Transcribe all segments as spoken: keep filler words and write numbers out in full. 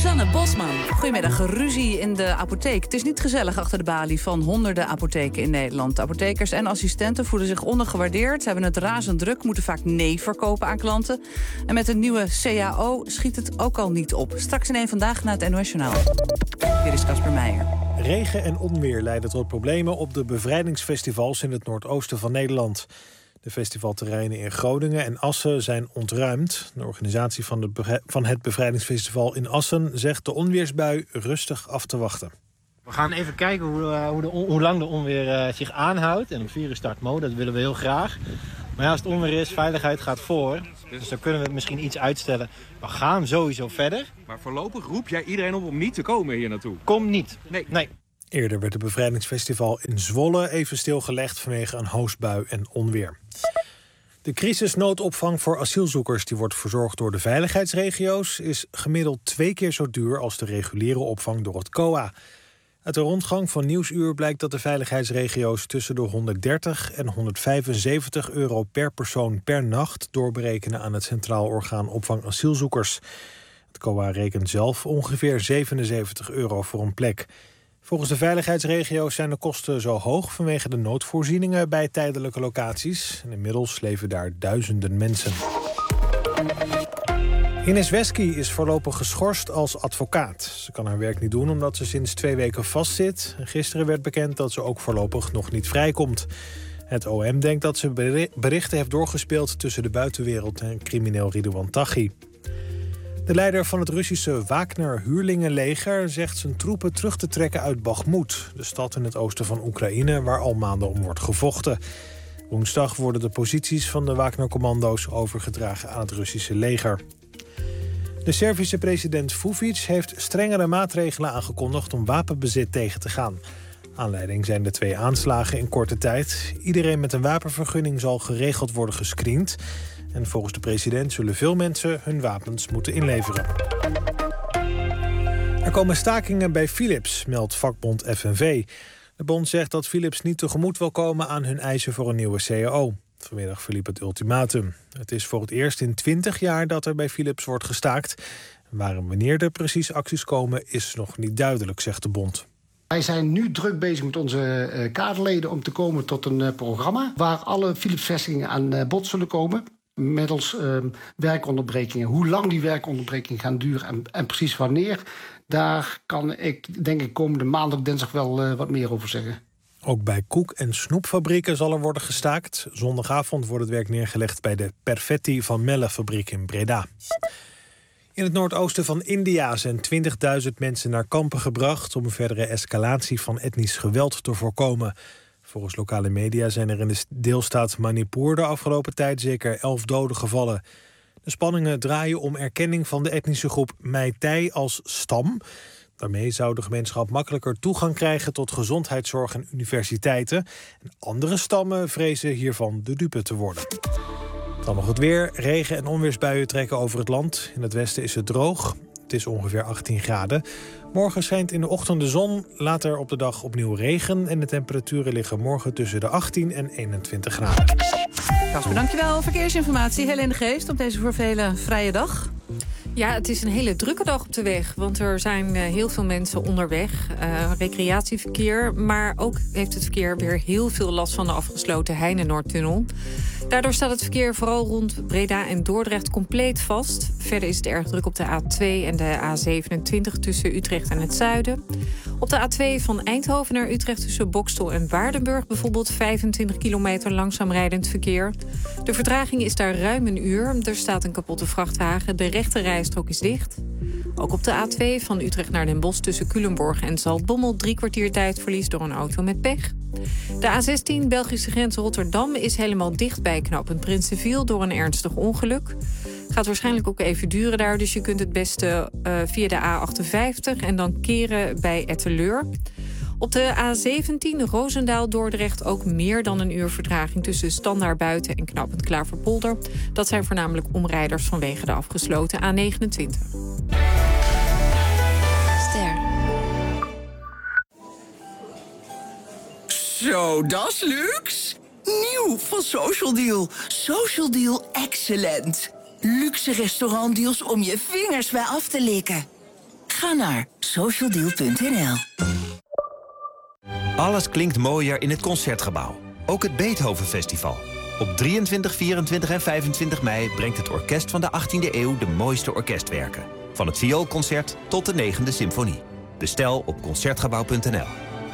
Sanne Bosman. Goedemiddag. Ruzie in de apotheek. Het is niet gezellig achter de balie van honderden apotheken in Nederland. Apothekers en assistenten voelen zich ondergewaardeerd, hebben het razend druk, moeten vaak nee verkopen aan klanten. En met een nieuwe C A O schiet het ook al niet op. Straks in één Vandaag naar het N O S Journaal. Hier is Casper Meijer. Regen en onweer leiden tot problemen op de bevrijdingsfestivals in het noordoosten van Nederland. De festivalterreinen in Groningen en Assen zijn ontruimd. De organisatie van, de van het bevrijdingsfestival in Assen zegt de onweersbui rustig af te wachten. We gaan even kijken hoe, uh, hoe, de on, hoe lang de onweer uh, zich aanhoudt. En op vier uur start Mo, dat willen we heel graag. Maar ja, als het onweer is, veiligheid gaat voor. Dus dan kunnen we het misschien iets uitstellen. We gaan sowieso verder. Maar voorlopig roep jij iedereen op om niet te komen hier naartoe? Kom niet. Nee. nee. Eerder werd het bevrijdingsfestival in Zwolle even stilgelegd vanwege een hoosbui en onweer. De crisisnoodopvang voor asielzoekers die wordt verzorgd door de veiligheidsregio's is gemiddeld twee keer zo duur als de reguliere opvang door het C O A. Uit de rondgang van Nieuwsuur blijkt dat de veiligheidsregio's tussen de honderddertig en honderdvijfenzeventig euro per persoon per nacht doorberekenen aan het Centraal Orgaan Opvang Asielzoekers. Het C O A rekent zelf ongeveer zevenenzeventig euro voor een plek. Volgens de veiligheidsregio's zijn de kosten zo hoog vanwege de noodvoorzieningen bij tijdelijke locaties. En inmiddels leven daar duizenden mensen. Ines Wesky is voorlopig geschorst als advocaat. Ze kan haar werk niet doen omdat ze sinds twee weken vastzit. En gisteren werd bekend dat ze ook voorlopig nog niet vrijkomt. Het O M denkt dat ze berichten heeft doorgespeeld tussen de buitenwereld en crimineel Ridouan Taghi. De leider van het Russische Wagner-huurlingenleger zegt zijn troepen terug te trekken uit Bakhmut, de stad in het oosten van Oekraïne waar al maanden om wordt gevochten. Woensdag worden de posities van de Wagner-commando's overgedragen aan het Russische leger. De Servische president Vučić heeft strengere maatregelen aangekondigd om wapenbezit tegen te gaan. Aanleiding zijn de twee aanslagen in korte tijd. Iedereen met een wapenvergunning zal geregeld worden gescreend. En volgens de president zullen veel mensen hun wapens moeten inleveren. Er komen stakingen bij Philips, meldt vakbond F N V. De bond zegt dat Philips niet tegemoet wil komen aan hun eisen voor een nieuwe C A O. Vanmiddag verliep het ultimatum. Het is voor het eerst in twintig jaar dat er bij Philips wordt gestaakt. Waar en wanneer er precies acties komen is nog niet duidelijk, zegt de bond. Wij zijn nu druk bezig met onze uh, kaderleden om te komen tot een uh, programma waar alle Philips-vestigingen aan uh, bod zullen komen. Middels uh, werkonderbrekingen. Hoe lang die werkonderbrekingen gaan duren en, en precies wanneer, daar kan ik denk ik komende maandag, dinsdag wel uh, wat meer over zeggen. Ook bij koek- en snoepfabrieken zal er worden gestaakt. Zondagavond wordt het werk neergelegd bij de Perfetti van Melle fabriek in Breda. In het noordoosten van India zijn twintigduizend mensen naar kampen gebracht om verdere escalatie van etnisch geweld te voorkomen. Volgens lokale media zijn er in de deelstaat Manipur de afgelopen tijd zeker elf doden gevallen. De spanningen draaien om erkenning van de etnische groep Meitei als stam. Daarmee zou de gemeenschap makkelijker toegang krijgen tot gezondheidszorg en universiteiten. En andere stammen vrezen hiervan de dupe te worden. Dan nog het weer. Regen- en onweersbuien trekken over het land. In het westen is het droog. Het is ongeveer achttien graden. Morgen schijnt in de ochtend de zon. Later op de dag opnieuw regen. En de temperaturen liggen morgen tussen de achttien en eenentwintig graden. Casper, dankjewel. Verkeersinformatie. Helene de Geest op deze voor velen vrije dag. Ja, het is een hele drukke dag op de weg. Want er zijn uh, heel veel mensen onderweg. Uh, recreatieverkeer. Maar ook heeft het verkeer weer heel veel last van de afgesloten Heinenoordtunnel. Daardoor staat het verkeer vooral rond Breda en Dordrecht compleet vast. Verder is het erg druk op de A twee en de A zevenentwintig tussen Utrecht en het zuiden. Op de A twee van Eindhoven naar Utrecht tussen Bokstel en Waardenburg bijvoorbeeld vijfentwintig kilometer langzaam rijdend verkeer. De vertraging is daar ruim een uur. Er staat een kapotte vrachtwagen. De rechte rijstrook is dicht. Ook op de A twee van Utrecht naar Den Bosch tussen Culemborg en Zaltbommel drie kwartier tijdverlies door een auto met pech. De A zestien Belgische grens Rotterdam is helemaal dicht bij knooppunt Prinsenviel door een ernstig ongeluk. Gaat waarschijnlijk ook even duren daar, dus je kunt het beste uh, via de A achtenvijftig en dan keren bij Etteleur. Op de A zeventien Roosendaal-Dordrecht ook meer dan een uur vertraging tussen Standaard Buiten en knooppunt Klaverpolder. Dat zijn voornamelijk omrijders vanwege de afgesloten A negenentwintig. Ster. Zo, dat is luxe. Nieuw van Social Deal. Social Deal excellent. Luxe restaurantdeals om je vingers bij af te likken. Ga naar socialdeal punt n l. Alles klinkt mooier in het Concertgebouw. Ook het Beethoven Festival. Op drieëntwintig, vierentwintig en vijfentwintig mei brengt het orkest van de achttiende eeuw de mooiste orkestwerken. Van het vioolconcert tot de negende symfonie. Bestel op concertgebouw punt n l.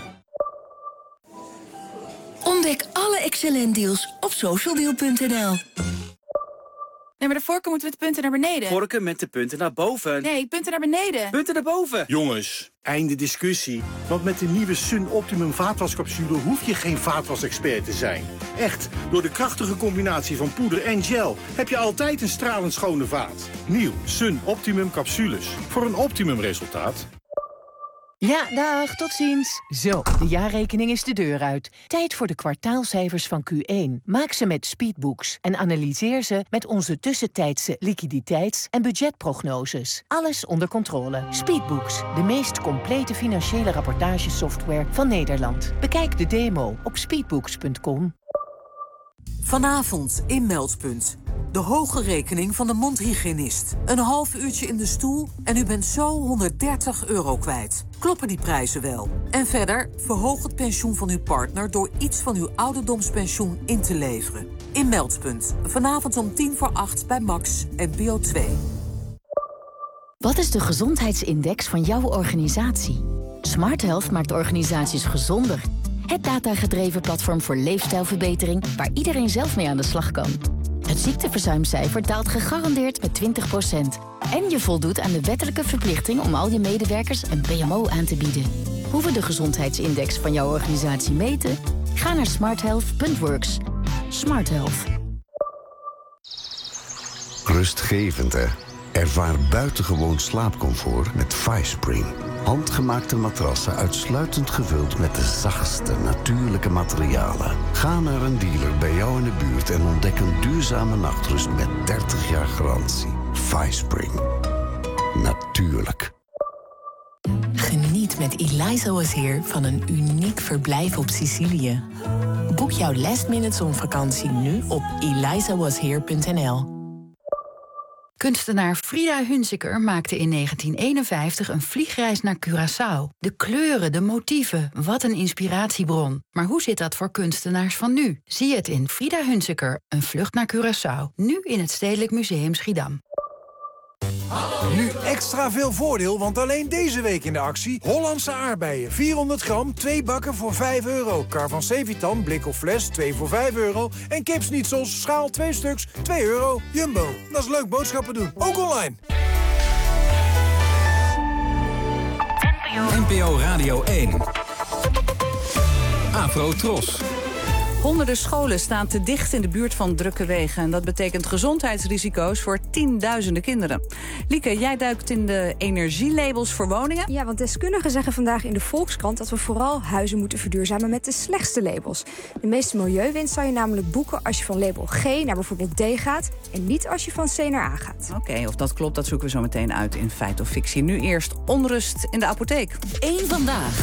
Ontdek alle excellent deals op socialdeal punt n l. Nee, maar de vorken moeten met de punten naar beneden. Vorken met de punten naar boven. Nee, punten naar beneden. Punten naar boven. Jongens, einde discussie. Want met de nieuwe Sun Optimum vaatwascapsule hoef je geen vaatwasexpert te zijn. Echt, door de krachtige combinatie van poeder en gel heb je altijd een stralend schone vaat. Nieuw Sun Optimum capsules. Voor een optimum resultaat. Ja, dag, tot ziens. Zo, de jaarrekening is de deur uit. Tijd voor de kwartaalcijfers van Q één. Maak ze met Speedbooks en analyseer ze met onze tussentijdse liquiditeits- en budgetprognoses. Alles onder controle. Speedbooks, de meest complete financiële rapportagesoftware van Nederland. Bekijk de demo op speedbooks punt com. Vanavond in Meldpunt. De hoge rekening van de mondhygiënist. Een half uurtje in de stoel en u bent zo honderddertig euro kwijt. Kloppen die prijzen wel? En verder, verhoog het pensioen van uw partner door iets van uw ouderdomspensioen in te leveren. In Meldpunt. Vanavond om tien voor acht bij Max en Bio twee. Wat is de gezondheidsindex van jouw organisatie? Smart Health maakt organisaties gezonder. Het datagedreven platform voor leefstijlverbetering waar iedereen zelf mee aan de slag kan. Het ziekteverzuimcijfer daalt gegarandeerd met twintig procent. En je voldoet aan de wettelijke verplichting om al je medewerkers een P M O aan te bieden. Hoe we de gezondheidsindex van jouw organisatie meten? Ga naar smart health punt works. Smart Health. Rustgevend, hè? Ervaar buitengewoon slaapcomfort met FiSpring. Handgemaakte matrassen uitsluitend gevuld met de zachtste natuurlijke materialen. Ga naar een dealer bij jou in de buurt en ontdek een duurzame nachtrust met dertig jaar garantie. FiSpring. Natuurlijk. Geniet met Eliza Was Here van een uniek verblijf op Sicilië. Boek jouw last minute zonvakantie nu op eliza was here punt n l. Kunstenaar Frida Hunziker maakte in negentien eenenvijftig een vliegreis naar Curaçao. De kleuren, de motieven, wat een inspiratiebron. Maar hoe zit dat voor kunstenaars van nu? Zie het in Frida Hunziker, een vlucht naar Curaçao. Nu in het Stedelijk Museum Schiedam. Nu extra veel voordeel, want alleen deze week in de actie Hollandse aardbeien. vierhonderd gram, twee bakken voor vijf euro. Carvan Sevitan, blik of fles, twee voor vijf euro. En kipsnietsels, schaal twee stuks, twee euro. Jumbo, dat is leuk boodschappen doen. Ook online. N P O Radio één. Afro Tros. Honderden scholen staan te dicht in de buurt van drukke wegen. En dat betekent gezondheidsrisico's voor tienduizenden kinderen. Lieke, jij duikt in de energielabels voor woningen. Ja, want deskundigen zeggen vandaag in de Volkskrant dat we vooral huizen moeten verduurzamen met de slechtste labels. De meeste milieuwinst zou je namelijk boeken als je van label G naar bijvoorbeeld D gaat en niet als je van C naar A gaat. Oké, okay, of dat klopt, dat zoeken we zo meteen uit in Feit of Fictie. Nu eerst onrust in de apotheek. Eén vandaag.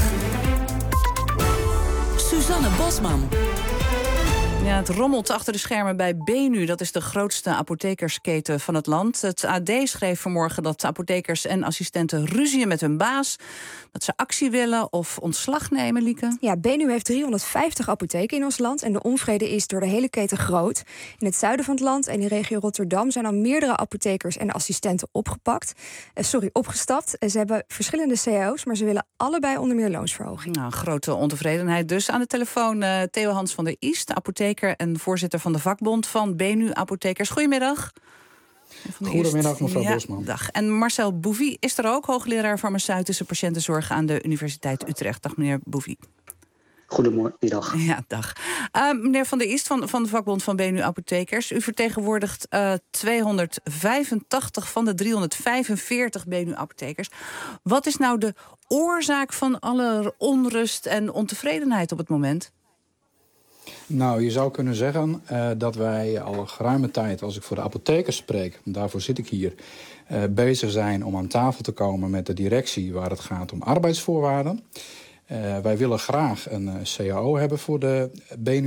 Suzanne Bosman. Ja, het rommelt achter de schermen bij Benu. Dat is de grootste apothekersketen van het land. Het A D schreef vanmorgen dat apothekers en assistenten ruzien met hun baas. Dat ze actie willen of ontslag nemen, Lieke. Ja, Benu heeft driehonderdvijftig apotheken in ons land. En de onvrede is door de hele keten groot. In het zuiden van het land en in regio Rotterdam zijn al meerdere apothekers en assistenten opgepakt. Eh, sorry, opgestapt. Ze hebben verschillende C E O's, maar ze willen allebei onder meer loonsverhoging. Nou, grote ontevredenheid dus. Aan de telefoon uh, Theo Hans van der Iest, apotheker en voorzitter van de vakbond van Benu Apothekers. Goedemiddag. Goedemiddag, mevrouw ja, Bosman. Dag. En Marcel Bouvie is er ook, hoogleraar farmaceutische patiëntenzorg aan de Universiteit Utrecht. Dag, meneer Bouvie. Goedemiddag. Ja, dag. Uh, meneer Van der Iest van, van de vakbond van Benu Apothekers. U vertegenwoordigt uh, tweehonderdvijfentachtig van de driehonderdvijfenveertig Benu Apothekers. Wat is nou de oorzaak van alle onrust en ontevredenheid op het moment? Nou, je zou kunnen zeggen uh, dat wij al geruime tijd, als ik voor de apothekers spreek, daarvoor zit ik hier, uh, bezig zijn om aan tafel te komen met de directie waar het gaat om arbeidsvoorwaarden. Uh, wij willen graag een uh, C A O hebben voor de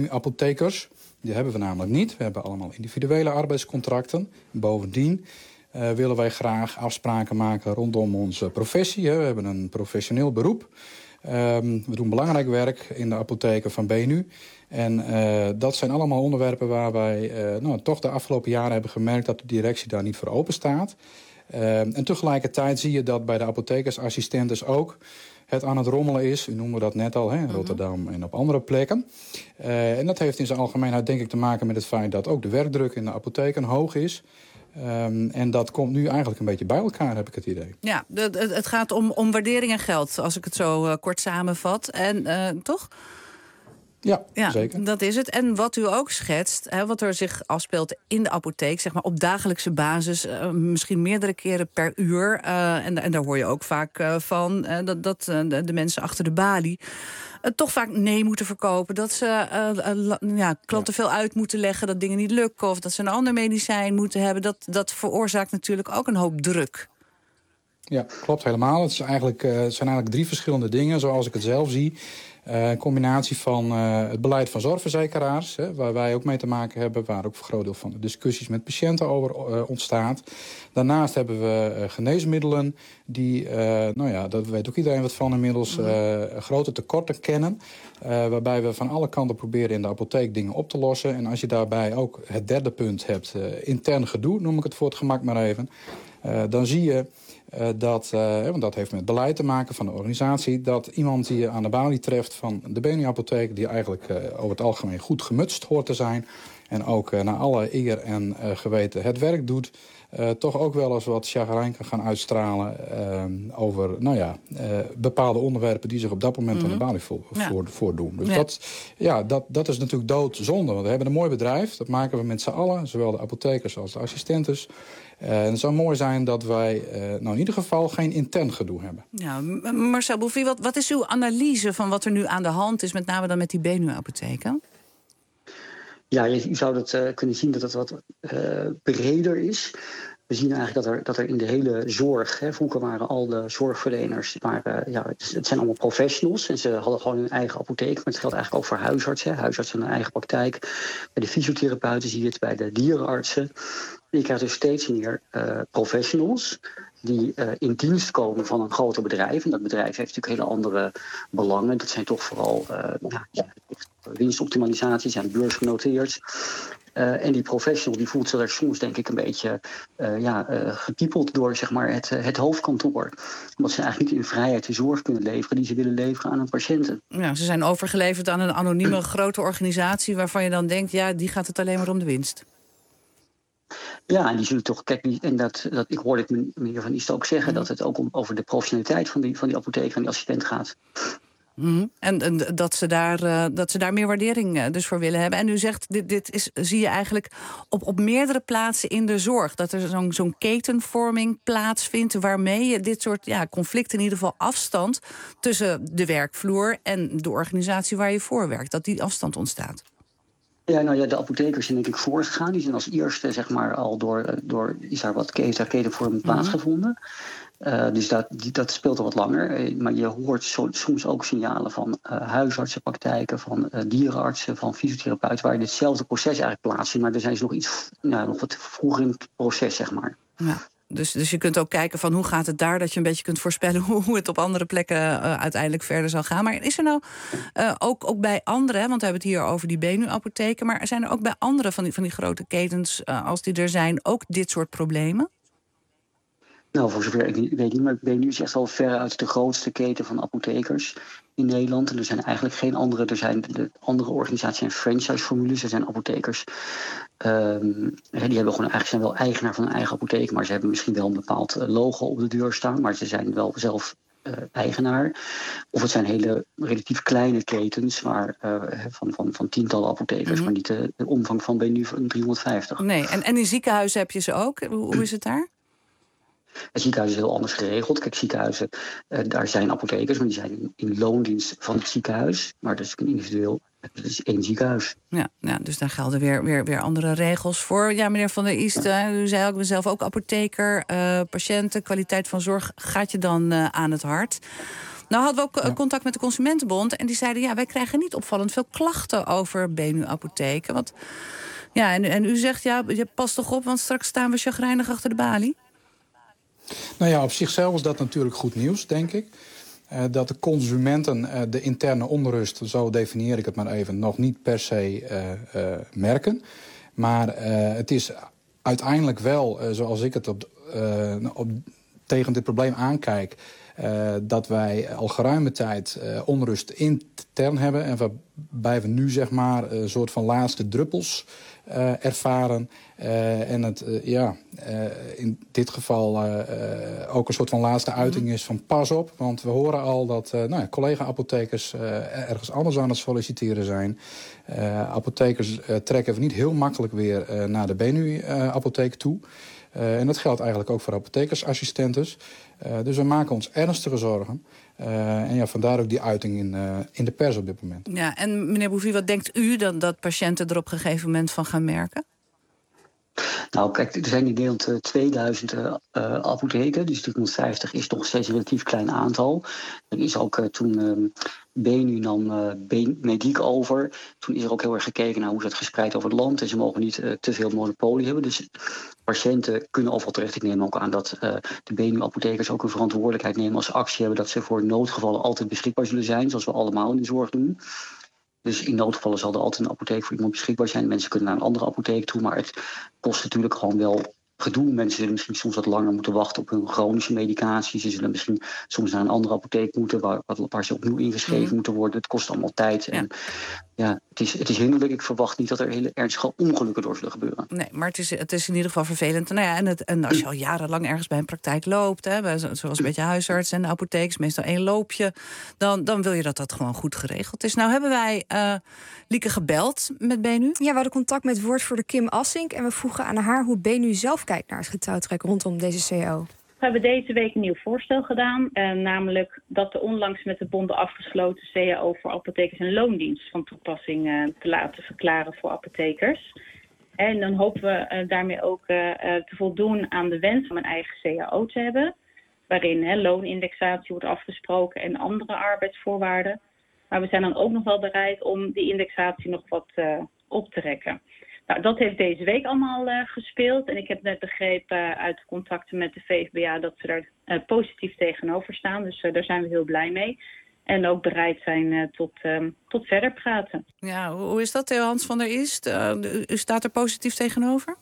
Benu-apothekers. Die hebben we namelijk niet. We hebben allemaal individuele arbeidscontracten. Bovendien Uh, willen wij graag afspraken maken rondom onze professie. Hè. We hebben een professioneel beroep. Um, we doen belangrijk werk in de apotheken van B N U. En uh, dat zijn allemaal onderwerpen waar wij uh, nou, toch de afgelopen jaren hebben gemerkt dat de directie daar niet voor open staat. Uh, en tegelijkertijd zie je dat bij de apothekersassistentes ook het aan het rommelen is. U noemde dat net al, hè, in mm-hmm. Rotterdam en op andere plekken. Uh, en dat heeft in zijn algemeenheid denk ik te maken met het feit dat ook de werkdruk in de apotheken hoog is. Um, en dat komt nu eigenlijk een beetje bij elkaar, heb ik het idee. Ja, de, de, het gaat om, om waardering en geld, als ik het zo uh, kort samenvat. En uh, toch? Ja, ja, zeker. Dat is het. En wat u ook schetst, hè, wat er zich afspeelt in de apotheek, zeg maar op dagelijkse basis, uh, misschien meerdere keren per uur. Uh, en, en daar hoor je ook vaak uh, van, uh, dat, dat uh, de, de mensen achter de balie uh, toch vaak nee moeten verkopen. Dat ze uh, uh, ja, klanten ja. veel uit moeten leggen, dat dingen niet lukken, of dat ze een ander medicijn moeten hebben. Dat, dat veroorzaakt natuurlijk ook een hoop druk. Ja, klopt helemaal. Het, is eigenlijk, uh, het zijn eigenlijk drie verschillende dingen, zoals ik het zelf zie. Uh, een combinatie van uh, het beleid van zorgverzekeraars, hè, waar wij ook mee te maken hebben, waar ook een groot deel van de discussies met patiënten over uh, ontstaat. Daarnaast hebben we uh, geneesmiddelen die, uh, nou ja, daar weet ook iedereen wat van inmiddels, uh, grote tekorten kennen. Uh, waarbij we van alle kanten proberen in de apotheek dingen op te lossen. En als je daarbij ook het derde punt hebt, uh, intern gedoe, noem ik het voor het gemak maar even, uh, dan zie je Uh, dat, uh, want dat heeft met beleid te maken van de organisatie, dat iemand die je aan de balie treft van de B N U-apotheek, die eigenlijk uh, over het algemeen goed gemutst hoort te zijn en ook uh, naar alle eer en uh, geweten het werk doet, uh, toch ook wel eens wat chagrijn kan gaan uitstralen uh, over nou ja, uh, bepaalde onderwerpen die zich op dat moment mm-hmm. aan de balie vo- ja. voor, voordoen. Dus ja. Dat, ja, dat, dat is natuurlijk doodzonde, want we hebben een mooi bedrijf, dat maken we met z'n allen, zowel de apothekers als de assistentes. Uh, en het zou mooi zijn dat wij uh, nou in ieder geval geen intern gedoe hebben. Ja, Marcel Bouvy, wat, wat is uw analyse van wat er nu aan de hand is, met name dan met die B N U-apotheken? Ja, je, je zou dat uh, kunnen zien dat het wat uh, breder is. We zien eigenlijk dat er, dat er in de hele zorg, hè, vroeger waren al de zorgverleners, maar, uh, ja, het, het zijn allemaal professionals en ze hadden gewoon hun eigen apotheek. Maar het geldt eigenlijk ook voor huisartsen. Huisartsen hebben een eigen praktijk. Bij de fysiotherapeuten zie je het, bij de dierenartsen. Je krijgt dus steeds meer uh, professionals die uh, in dienst komen van een groter bedrijf. En dat bedrijf heeft natuurlijk hele andere belangen. Dat zijn toch vooral uh, nou, ja, winstoptimalisatie, zijn beursgenoteerd. Uh, en die professional die voelt zich er soms denk ik een beetje uh, ja, uh, gepiepeld door zeg maar, het, uh, het hoofdkantoor. Omdat ze eigenlijk niet in vrijheid de zorg kunnen leveren die ze willen leveren aan hun patiënten. Ja, ze zijn overgeleverd aan een anonieme grote organisatie waarvan je dan denkt, ja, die gaat het alleen maar om de winst. Ja, en die zullen toch, kijk, en dat, dat, ik hoorde het meneer Van Isten ook zeggen, dat het ook om, over de professionaliteit van die, van die apotheek, van die assistent gaat. Mm-hmm. En, en dat, ze daar, uh, dat ze daar meer waardering uh, dus voor willen hebben. En u zegt, dit, dit is, zie je eigenlijk op, op meerdere plaatsen in de zorg. Dat er zo'n, zo'n ketenvorming plaatsvindt waarmee je dit soort ja, conflicten, in ieder geval afstand tussen de werkvloer en de organisatie waar je voor werkt, dat die afstand ontstaat. Ja, nou ja, de apothekers zijn denk ik voorgegaan. Die zijn als eerste, zeg maar, al door, door is daar wat keten, ketenvorming plaatsgevonden. Uh, dus dat, die, dat speelt al wat langer. Uh, maar je hoort zo, soms ook signalen van uh, huisartsenpraktijken, van uh, dierenartsen, van fysiotherapeuten, waar ditzelfde proces eigenlijk plaatsvindt. Maar daar zijn ze nog iets, nou, nog wat vroeger in het proces, zeg maar. Ja. Dus, dus je kunt ook kijken van hoe gaat het daar, dat je een beetje kunt voorspellen hoe, hoe het op andere plekken uh, uiteindelijk verder zal gaan. Maar is er nou uh, ook, ook bij anderen, want we hebben het hier over die B N U-apotheken, maar zijn er ook bij andere van die, van die grote ketens, uh, als die er zijn, ook dit soort problemen? Nou, voor zover ik weet niet, maar B N U is echt al veruit de grootste keten van apothekers in Nederland. En er zijn eigenlijk geen andere, er zijn de andere organisaties zijn franchise-formules, er zijn apothekers. Um, die hebben gewoon eigenlijk zijn wel eigenaar van een eigen apotheek, maar ze hebben misschien wel een bepaald logo op de deur staan, maar ze zijn wel zelf uh, eigenaar. Of het zijn hele relatief kleine ketens waar, uh, van, van, van tientallen apothekers, mm-hmm. maar niet de, de omvang van B N U van driehonderdvijftig. Nee, en, en in ziekenhuizen heb je ze ook. Hoe, hoe is het daar? Het ziekenhuis is heel anders geregeld. Kijk, ziekenhuizen, uh, daar zijn apothekers, maar die zijn in, in loondienst van het ziekenhuis. Maar dat is individueel, het is één ziekenhuis. Ja, ja, dus daar gelden weer, weer, weer andere regels voor. Ja, meneer Van der Isten, u zei ook, ik ben zelf ook apotheker. Uh, patiënten, kwaliteit van zorg gaat je dan uh, aan het hart. Nou hadden we ook ja. contact met de Consumentenbond en die zeiden, ja, wij krijgen niet opvallend veel klachten over B N U-apotheken. Want ja, en, en u zegt, ja, je past toch op, want straks staan we chagrijnig achter de balie? Nou ja, op zichzelf is dat natuurlijk goed nieuws, denk ik. Uh, dat de consumenten uh, de interne onrust, zo definieer ik het maar even, nog niet per se uh, uh, merken. Maar uh, het is uiteindelijk wel, uh, zoals ik het op, uh, op, tegen dit probleem aankijk, Uh, dat wij al geruime tijd uh, onrust intern hebben. En waarbij we nu zeg maar een soort van laatste druppels uh, ervaren. Uh, en het uh, ja, uh, in dit geval uh, uh, ook een soort van laatste uiting is van pas op. Want we horen al dat uh, nou ja, collega-apothekers uh, ergens anders aan het solliciteren zijn. Uh, apothekers uh, trekken niet heel makkelijk weer uh, naar de Benu-apotheek toe. Uh, en dat geldt eigenlijk ook voor apothekersassistentes. Uh, dus we maken ons ernstige zorgen. Uh, en ja, vandaar ook die uiting in, uh, in de pers op dit moment. Ja, en meneer Bouvier, wat denkt u dan dat patiënten er op een gegeven moment van gaan merken? Nou, kijk, er zijn in Nederland uh, tweeduizend uh, apotheken. Dus die honderdvijftig is nog steeds een relatief klein aantal. Er is ook uh, toen uh, Benu nam uh, Mediek over. Toen is er ook heel erg gekeken naar hoe is dat gespreid over het land. En ze mogen niet uh, te veel monopolie hebben. Dus patiënten kunnen overal terecht. Ik neem ook aan dat uh, de Benu-apothekers ook een verantwoordelijkheid nemen als actie hebben dat ze voor noodgevallen altijd beschikbaar zullen zijn. Zoals we allemaal in de zorg doen. Dus in noodgevallen zal er altijd een apotheek voor iemand beschikbaar zijn. Mensen kunnen naar een andere apotheek toe, maar het kost natuurlijk gewoon wel gedoe. Mensen zullen misschien soms wat langer moeten wachten op hun chronische medicatie. Ze zullen misschien soms naar een andere apotheek moeten waar, waar ze opnieuw ingeschreven mm. moeten worden. Het kost allemaal tijd. Ja. En ja, het is, het is hinderlijk. Ik verwacht niet dat er hele ernstige ongelukken door zullen gebeuren. Nee, maar het is, het is in ieder geval vervelend. Nou ja, en, het, en als je al jarenlang ergens bij een praktijk loopt, hè, bij, zoals een beetje huisarts en de apotheek, is meestal één loopje, dan, dan wil je dat dat gewoon goed geregeld is. Nou hebben wij uh, Lieke gebeld met Benu. Ja, we hadden contact met woordvoerder Kim Assink en we vroegen aan haar hoe Benu zelf kijkt naar het getouwtrek rondom deze C A O. We hebben deze week een nieuw voorstel gedaan. Eh, namelijk dat de onlangs met de bonden afgesloten C A O voor apothekers en loondienst van toepassing eh, te laten verklaren voor apothekers. En dan hopen we eh, daarmee ook eh, te voldoen aan de wens om een eigen C A O te hebben. Waarin hè, loonindexatie wordt afgesproken en andere arbeidsvoorwaarden. Maar we zijn dan ook nog wel bereid om die indexatie nog wat uh, op te rekken. Nou, dat heeft deze week allemaal uh, gespeeld. En ik heb net begrepen uh, uit de contacten met de V V B A dat ze er uh, positief tegenover staan. Dus uh, daar zijn we heel blij mee. En ook bereid zijn uh, tot, uh, tot verder praten. Ja, hoe is dat, Theo Hans van der Ist? Uh, u staat er positief tegenover?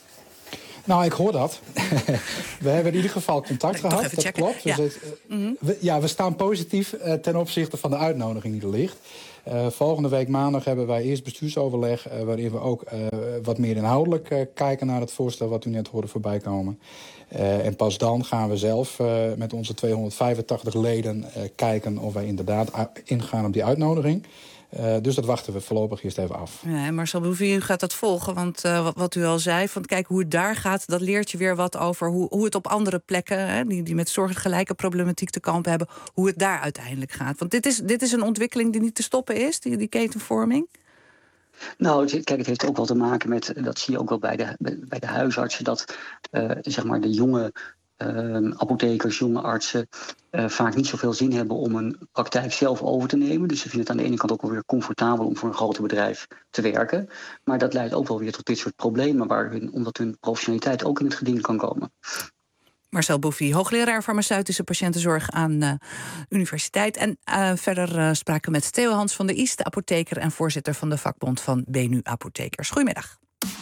Nou, ik hoor dat. We hebben in ieder geval contact gehad, dat checken. Klopt. Ja. Dus het, uh, mm-hmm. we, ja, we staan positief uh, ten opzichte van de uitnodiging die er ligt. Uh, volgende week maandag hebben wij eerst bestuursoverleg, Uh, waarin we ook uh, wat meer inhoudelijk uh, kijken naar het voorstel wat u net hoorde voorbij komen. Uh, en pas dan gaan we zelf uh, met onze tweehonderdvijfentachtig leden uh, kijken of wij inderdaad ingaan op die uitnodiging. Uh, dus dat wachten we voorlopig eerst even af. Ja, en Marcel Bouvier, u gaat dat volgen. Want uh, wat, wat u al zei, van kijk hoe het daar gaat, dat leert je weer wat over hoe, hoe het op andere plekken, hè, die, die met soortgelijke problematiek te kampen hebben, hoe het daar uiteindelijk gaat. Want dit is, dit is een ontwikkeling die niet te stoppen is, die, die ketenvorming. Nou, kijk, het heeft ook wel te maken met, dat zie je ook wel bij de, bij de huisartsen, dat uh, zeg maar de jonge Uh, apothekers, jonge artsen uh, vaak niet zoveel zin hebben om een praktijk zelf over te nemen. Dus ze vinden het aan de ene kant ook wel weer comfortabel om voor een groter bedrijf te werken. Maar dat leidt ook wel weer tot dit soort problemen, waar hun, omdat hun professionaliteit ook in het geding kan komen. Marcel Bouvier, hoogleraar farmaceutische patiëntenzorg aan de uh, universiteit. En uh, verder uh, spraken we met Theo Hans van der Ist, apotheker en voorzitter van de vakbond van Benu Apothekers. Goedemiddag.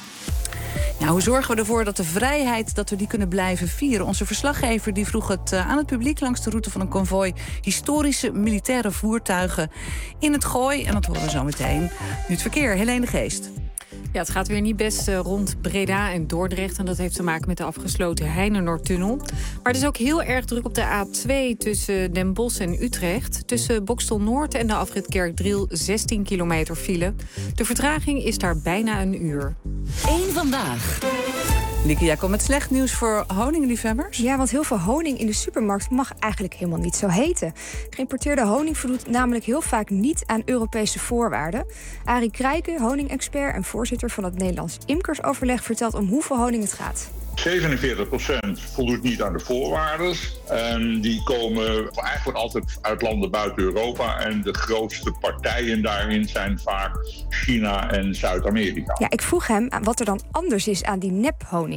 Nou, hoe zorgen we ervoor dat de vrijheid, dat we die kunnen blijven vieren? Onze verslaggever die vroeg het uh, aan het publiek langs de route van een konvooi historische militaire voertuigen in het Gooi. En dat horen we zo meteen. Nu het verkeer, Helene de Geest. Ja, het gaat weer niet best uh, rond Breda en Dordrecht. En dat heeft te maken met de afgesloten Heinenoordtunnel. Maar het is ook heel erg druk op de A twee tussen Den Bosch en Utrecht. Tussen Boxtel Noord en de afrit Kerkdriel zestien kilometer file. De vertraging is daar bijna een uur. Eén vandaag. Lieke, jij komt met slecht nieuws voor honingliefhebbers? Ja, want heel veel honing in de supermarkt mag eigenlijk helemaal niet zo heten. Geïmporteerde honing voldoet namelijk heel vaak niet aan Europese voorwaarden. Arie Krijken, honingexpert en voorzitter van het Nederlands Imkersoverleg, vertelt om hoeveel honing het gaat. zevenenveertig procent voldoet niet aan de voorwaarden. En die komen eigenlijk altijd uit landen buiten Europa. En de grootste partijen daarin zijn vaak China en Zuid-Amerika. Ja, ik vroeg hem wat er dan anders is aan die nephoning. Het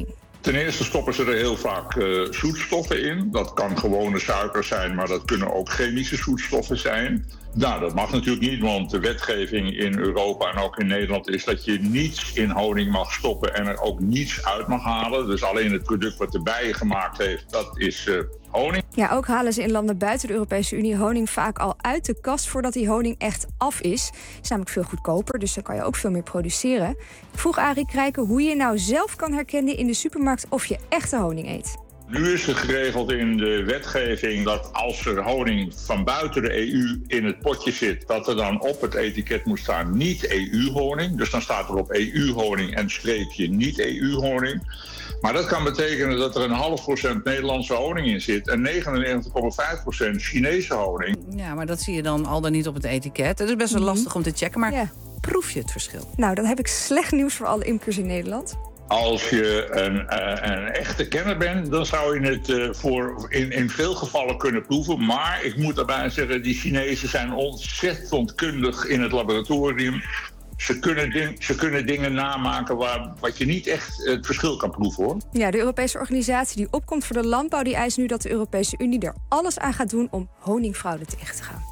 Ten eerste stoppen ze er heel vaak uh, zoetstoffen in. Dat kan gewone suiker zijn, maar dat kunnen ook chemische zoetstoffen zijn. Nou, dat mag natuurlijk niet, want de wetgeving in Europa en ook in Nederland is dat je niets in honing mag stoppen en er ook niets uit mag halen. Dus alleen het product wat de bijen gemaakt heeft, dat is uh, honing. Ja, ook halen ze in landen buiten de Europese Unie honing vaak al uit de kast voordat die honing echt af is. Is namelijk veel goedkoper, dus dan kan je ook veel meer produceren. Ik vroeg Arie Krijken hoe je nou zelf kan herkennen in de supermarkt of je echte honing eet. Nu is het geregeld in de wetgeving dat als er honing van buiten de E U in het potje zit, dat er dan op het etiket moet staan niet E U-honing. Dus dan staat er op E U-honing en streepje niet E U-honing. Maar dat kan betekenen dat er een half procent Nederlandse honing in zit en negenennegentig komma vijf procent Chinese honing. Ja, maar dat zie je dan al dan niet op het etiket. Het is best wel Mm-hmm. lastig om te checken, maar Ja. proef je het verschil? Nou, dan heb ik slecht nieuws voor alle imkers in Nederland. Als je een, uh, een echte kenner bent, dan zou je het uh, voor in, in veel gevallen kunnen proeven. Maar ik moet daarbij zeggen, die Chinezen zijn ontzettend kundig in het laboratorium. Ze kunnen, ding, ze kunnen dingen namaken waar, wat je niet echt het verschil kan proeven, hoor. Ja, de Europese organisatie die opkomt voor de landbouw die eist nu dat de Europese Unie er alles aan gaat doen om honingfraude tegen te gaan.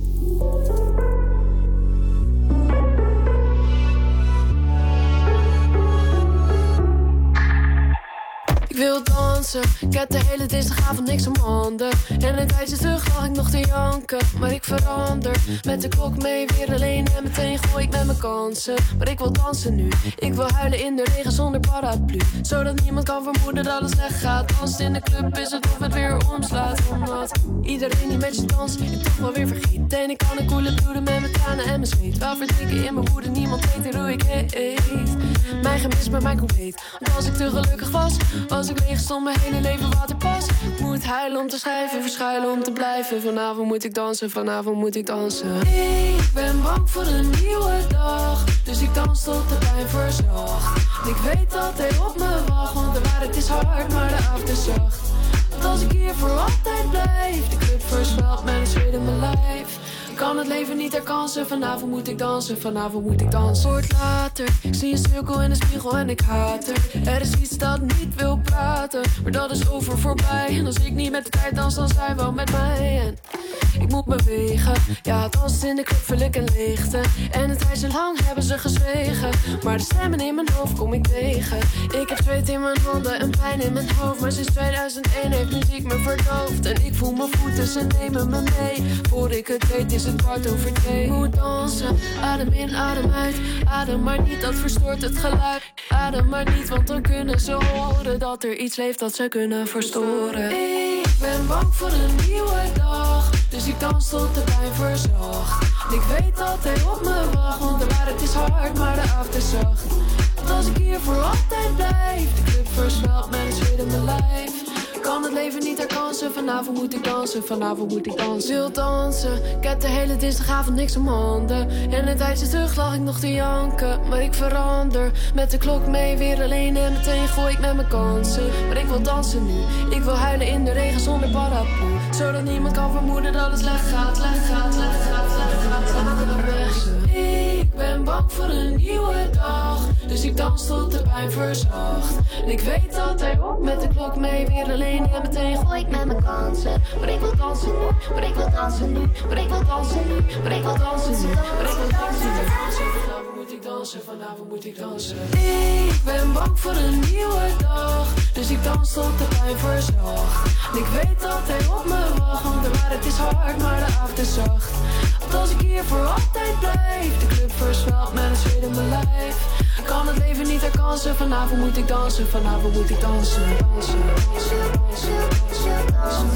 Ik wil dansen, ik heb de hele dinsdagavond niks om handen. En een tijdje terug lag ik nog te janken, maar ik verander. Met de klok mee weer alleen en meteen gooi ik met mijn kansen. Maar ik wil dansen nu, ik wil huilen in de regen zonder paraplu. Zodat niemand kan vermoeden dat het slecht gaat. Dansen in de club is het of het weer omslaat. Omdat iedereen die met je danst, ik toch wel weer vergeet. En ik kan een koele bloeden met mijn tranen en mijn zweet. Wel verdrinken in mijn woede, niemand weet er hoe ik heet. Mijn gemis, maar mijn compleet. Want als ik te gelukkig was, was ik leeg, stond mijn hele leven waterpas. Ik moet huilen om te schrijven, verschuilen om te blijven. Vanavond moet ik dansen, vanavond moet ik dansen. Ik ben bang voor een nieuwe dag, dus ik dans tot de pijn verzacht. Ik weet dat hij op me wacht, want de waarheid is hard, maar de avond is zacht. Want als ik hier voor altijd blijf, de club versmelt met een zweet in mijn lijf. Ik kan het leven niet herkansen, vanavond moet ik dansen, vanavond moet ik dansen. Wordt later, ik zie een cirkel in de spiegel en ik haat er. Er is iets dat niet wil praten, maar dat is over voorbij. En als ik niet met de tijd dans, dan zij wel met mij. En ik moet bewegen, ja, dansen in de club vul ik een leegte. En een tijdje lang hebben ze gezwegen, maar de stemmen in mijn hoofd kom ik tegen. Ik heb zweet in mijn handen en pijn in mijn hoofd, maar sinds tweeduizend één heeft muziek me verdoofd. En ik voel mijn voeten, ze nemen me mee. Voor ik het weet is het kwart over twee. Ik moet dansen, adem in, adem uit. Adem maar niet, dat verstoort het geluid. Adem maar niet, want dan kunnen ze horen dat er iets leeft dat ze kunnen verstoren. Ik ben bang voor een nieuwe dag, dus ik dans tot de pijn verzacht. Ik weet dat hij op me wacht, want de waarheid is hard, maar de avond is zacht. Want als ik hier voor altijd blijf, de club versmelt met een zweet in mijn lijf. Ik kan het leven niet herkansen, vanavond moet ik dansen, vanavond moet ik dansen. Wil dansen, ik heb de hele dinsdagavond niks om handen. En een tijdje terug lag ik nog te janken, maar ik verander. Met de klok mee weer alleen en meteen gooi ik met mijn kansen. Maar ik wil dansen nu, ik wil huilen in de regen zonder paraplu. Zodat niemand kan vermoeden dat het slecht gaat, slecht gaat, slecht gaat, slecht gaat, slecht gaat weg. Ik ben bang voor een nieuwe dag, dus ik dans tot de pijn verzacht. En ik weet dat hij op met de klok mee weer alleen en meteen gooi ik met mijn kansen. Maar ik wil dansen nu, maar ik wil dansen nu, maar ik wil dansen nu, maar ik wil dansen nu, maar ik wil dansen nu. Vanavond moet ik dansen, vanavond moet ik dansen. Ik ben bang voor een nieuwe dag, dus ik dans tot de pijn verzacht. En ik weet dat hij op me wacht, want de waarheid is hard, maar de avond is zacht. Want als ik hier voor altijd blijf, de club versmelt met een zweet in mijn lijf. Ik kan het leven niet herkansen, vanavond moet ik dansen, vanavond moet ik dansen, dansen, dansen, dansen,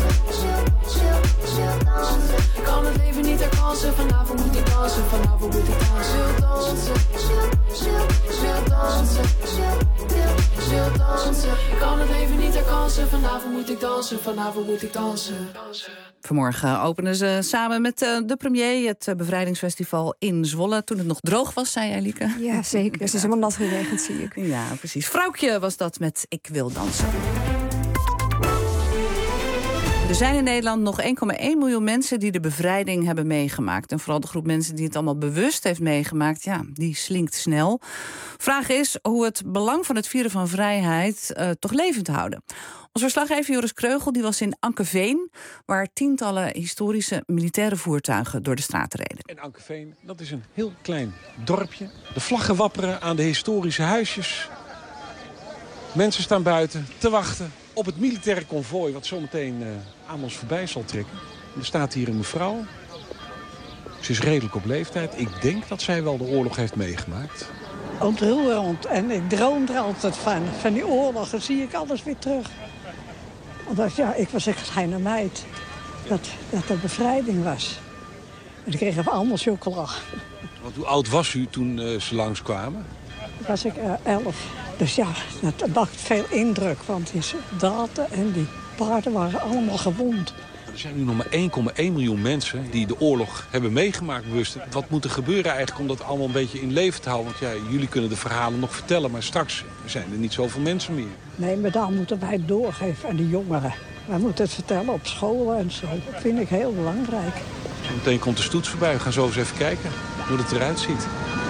dansen, dansen. Ik kan het leven niet herkansen, vanavond moet ik dansen, vanavond moet ik dansen. Wil dansen, wil dansen, wil dansen. Ik kan het leven niet herkansen, vanavond moet ik dansen, vanavond moet ik dansen. Vanmorgen openen ze samen met uh, de premier het uh, bevrijdingsfestival in Zwolle. Toen het nog droog was, zei jij, Lieke. Ja, zeker. Het is helemaal nat geregend, zie ik. Ja, precies. Vrouwtje was dat met Ik wil dansen. Er zijn in Nederland nog één komma één miljoen mensen die de bevrijding hebben meegemaakt. En vooral de groep mensen die het allemaal bewust heeft meegemaakt, ja, die slinkt snel. Vraag is hoe het belang van het vieren van vrijheid uh, toch levend houden. Ons verslaggever Joris Kreugel die was in Ankeveen, waar tientallen historische militaire voertuigen door de straat reden. En Ankeveen, dat is een heel klein dorpje. De vlaggen wapperen aan de historische huisjes. Mensen staan buiten te wachten op het militaire konvooi wat zometeen uh, aan ons voorbij zal trekken. En er staat hier een mevrouw. Ze is redelijk op leeftijd. Ik denk dat zij wel de oorlog heeft meegemaakt. Ontroerend. En ik droom er altijd van. Van die oorlog. Dan zie ik alles weer terug. Omdat, ja, ik was een kleine meid. Dat, dat er bevrijding was. En ik kreeg even allemaal chocola. Want hoe oud was u toen uh, ze langskwamen? Toen was ik uh, elf. Dus ja, dat maakt veel indruk. Want die soldaten en die paarden waren allemaal gewond. Er zijn nu nog maar één komma één miljoen mensen die de oorlog hebben meegemaakt bewust. Wat moet er gebeuren eigenlijk om dat allemaal een beetje in leven te houden? Want ja, jullie kunnen de verhalen nog vertellen, maar straks zijn er niet zoveel mensen meer. Nee, maar daar moeten wij het doorgeven aan de jongeren. Wij moeten het vertellen op scholen en zo. Dat vind ik heel belangrijk. Zometeen komt de stoets voorbij. We gaan zo eens even kijken hoe het eruit ziet.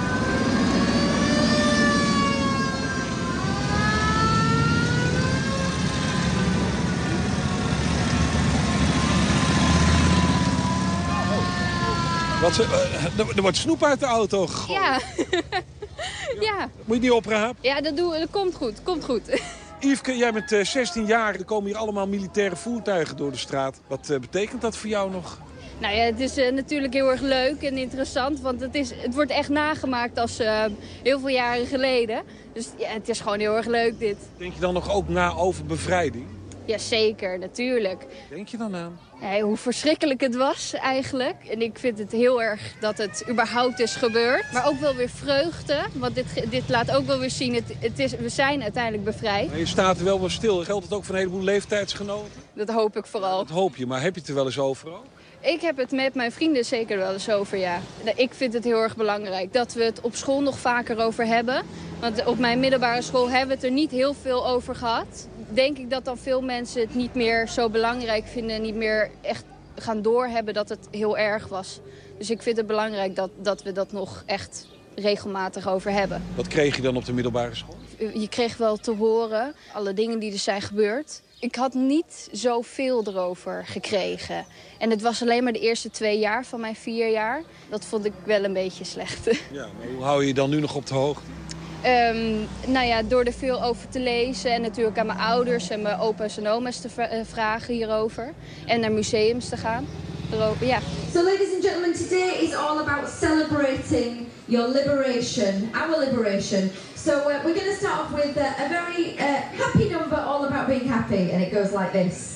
Wat, uh, er wordt snoep uit de auto gegooid. Ja. Ja. Moet je niet oprapen? Ja, dat, doe, dat komt goed. Komt goed. Yveske, jij bent uh, zestien jaar. Er komen hier allemaal militaire voertuigen door de straat. Wat uh, betekent dat voor jou nog? Nou ja, het is uh, natuurlijk heel erg leuk en interessant. Want het, is, het wordt echt nagemaakt als uh, heel veel jaren geleden. Dus ja, het is gewoon heel erg leuk dit. Denk je dan nog ook na over bevrijding? Jazeker, natuurlijk. Denk je dan aan? Ja, hoe verschrikkelijk het was eigenlijk. En ik vind het heel erg dat het überhaupt is gebeurd. Maar ook wel weer vreugde. Want dit, dit laat ook wel weer zien, het, het is, we zijn uiteindelijk bevrijd. Maar je staat er wel wel stil. Geldt het ook voor een heleboel leeftijdsgenoten? Dat hoop ik vooral. Dat hoop je, maar heb je het er wel eens over ook? Ik heb het met mijn vrienden zeker wel eens over, ja. Ik vind het heel erg belangrijk dat we het op school nog vaker over hebben. Want op mijn middelbare school hebben we het er niet heel veel over gehad. Denk ik dat dan veel mensen het niet meer zo belangrijk vinden, niet meer echt gaan doorhebben dat het heel erg was. Dus ik vind het belangrijk dat, dat we dat nog echt regelmatig over hebben. Wat kreeg je dan op de middelbare school? Je kreeg wel te horen alle dingen die er zijn gebeurd. Ik had niet zoveel erover gekregen. En het was alleen maar de eerste twee jaar van mijn vier jaar. Dat vond ik wel een beetje slecht. Ja, maar hoe hou je je dan nu nog op de hoogte? Um, nou ja, door er veel over te lezen en natuurlijk aan mijn ouders en mijn opa's en oma's te vragen hierover. En naar museums te gaan. Erover, ja. So ladies and gentlemen, today is all about celebrating your liberation, our liberation. So uh, we're going to start off with uh, a very uh, happy number all about being happy, and it goes like this.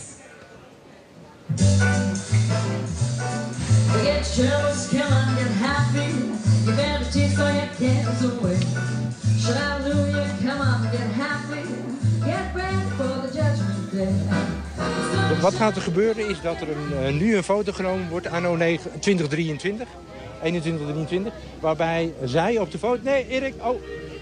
Get jealous, come on, get happy. You better teach all your cares away. Hallelujah, come on, get happy. Get ready for the judgment day. Wat gaat er gebeuren is dat er een, uh, nu een foto genomen wordt anno twintig drieëntwintig, eenentwintig drieëntwintig, waarbij zij op de foto... Nee, Erik, oh.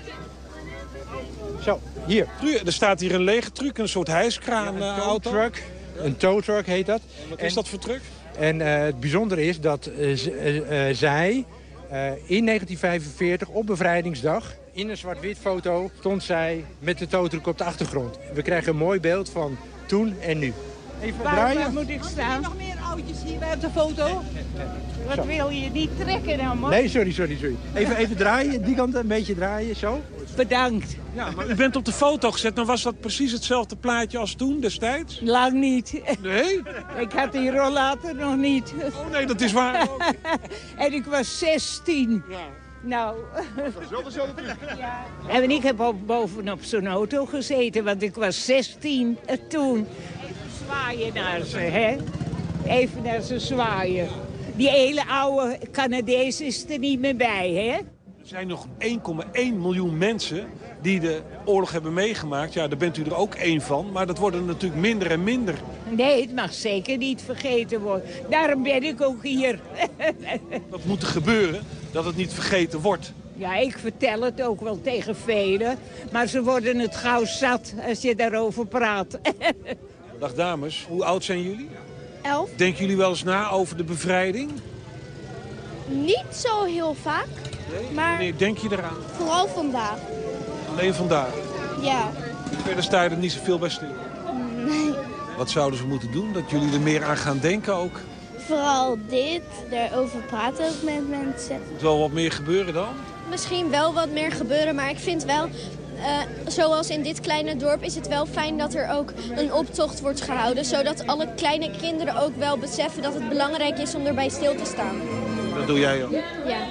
Zo, hier. Er staat hier een lege truck, een soort hijskraan ja, een uh, auto. Truck. Een tow truck heet dat. Wat en, is dat voor truck? En uh, het bijzondere is dat uh, z, uh, uh, zij uh, in negentien vijfenveertig op bevrijdingsdag... in een zwart-wit foto stond zij met de tow truck op de achtergrond. We krijgen een mooi beeld van toen en nu. Even waar, draaien. Waar moet ik staan? Nog meer oudjes hier bij op de foto? Wat Zo. wil je niet trekken dan, man? Nee, sorry, sorry, sorry. Even, even draaien, die kant een beetje draaien, zo. Bedankt. Ja, maar u bent op de foto gezet. Dan was dat precies hetzelfde plaatje als toen, destijds? Lang niet. Nee? Ik had die rollator nog niet. Oh nee, dat is waar ook. En ik was zestien. Ja. Nou. Dat was wel dezelfde truc. Ja. En ik heb ook bovenop zo'n auto gezeten, want ik was zestien toen. Zwaaien naar ze, hè? Even naar ze zwaaien. Die hele oude Canadees is er niet meer bij, hè? Er zijn nog één komma één miljoen mensen die de oorlog hebben meegemaakt. Ja, daar bent u er ook één van. Maar dat worden natuurlijk minder en minder. Nee, het mag zeker niet vergeten worden. Daarom ben ik ook hier. Wat moet er gebeuren dat het niet vergeten wordt? Ja, ik vertel het ook wel tegen velen. Maar ze worden het gauw zat als je daarover praat. Dag dames, hoe oud zijn jullie? Elf. Denken jullie wel eens na over de bevrijding? Niet zo heel vaak. Nee? Maar Wanneer denk je eraan? Vooral vandaag. Alleen vandaag? Ja. Verder sta je er niet zoveel bij stil. Nee. Wat zouden ze moeten doen? Dat jullie er meer aan gaan denken ook? Vooral dit, erover praten ook met mensen. Moet wel wat meer gebeuren dan? Misschien wel wat meer gebeuren, maar ik vind wel, uh, zoals in dit kleine dorp, is het wel fijn dat er ook een optocht wordt gehouden. Zodat alle kleine kinderen ook wel beseffen dat het belangrijk is om erbij stil te staan. Dat doe jij ook? Ja.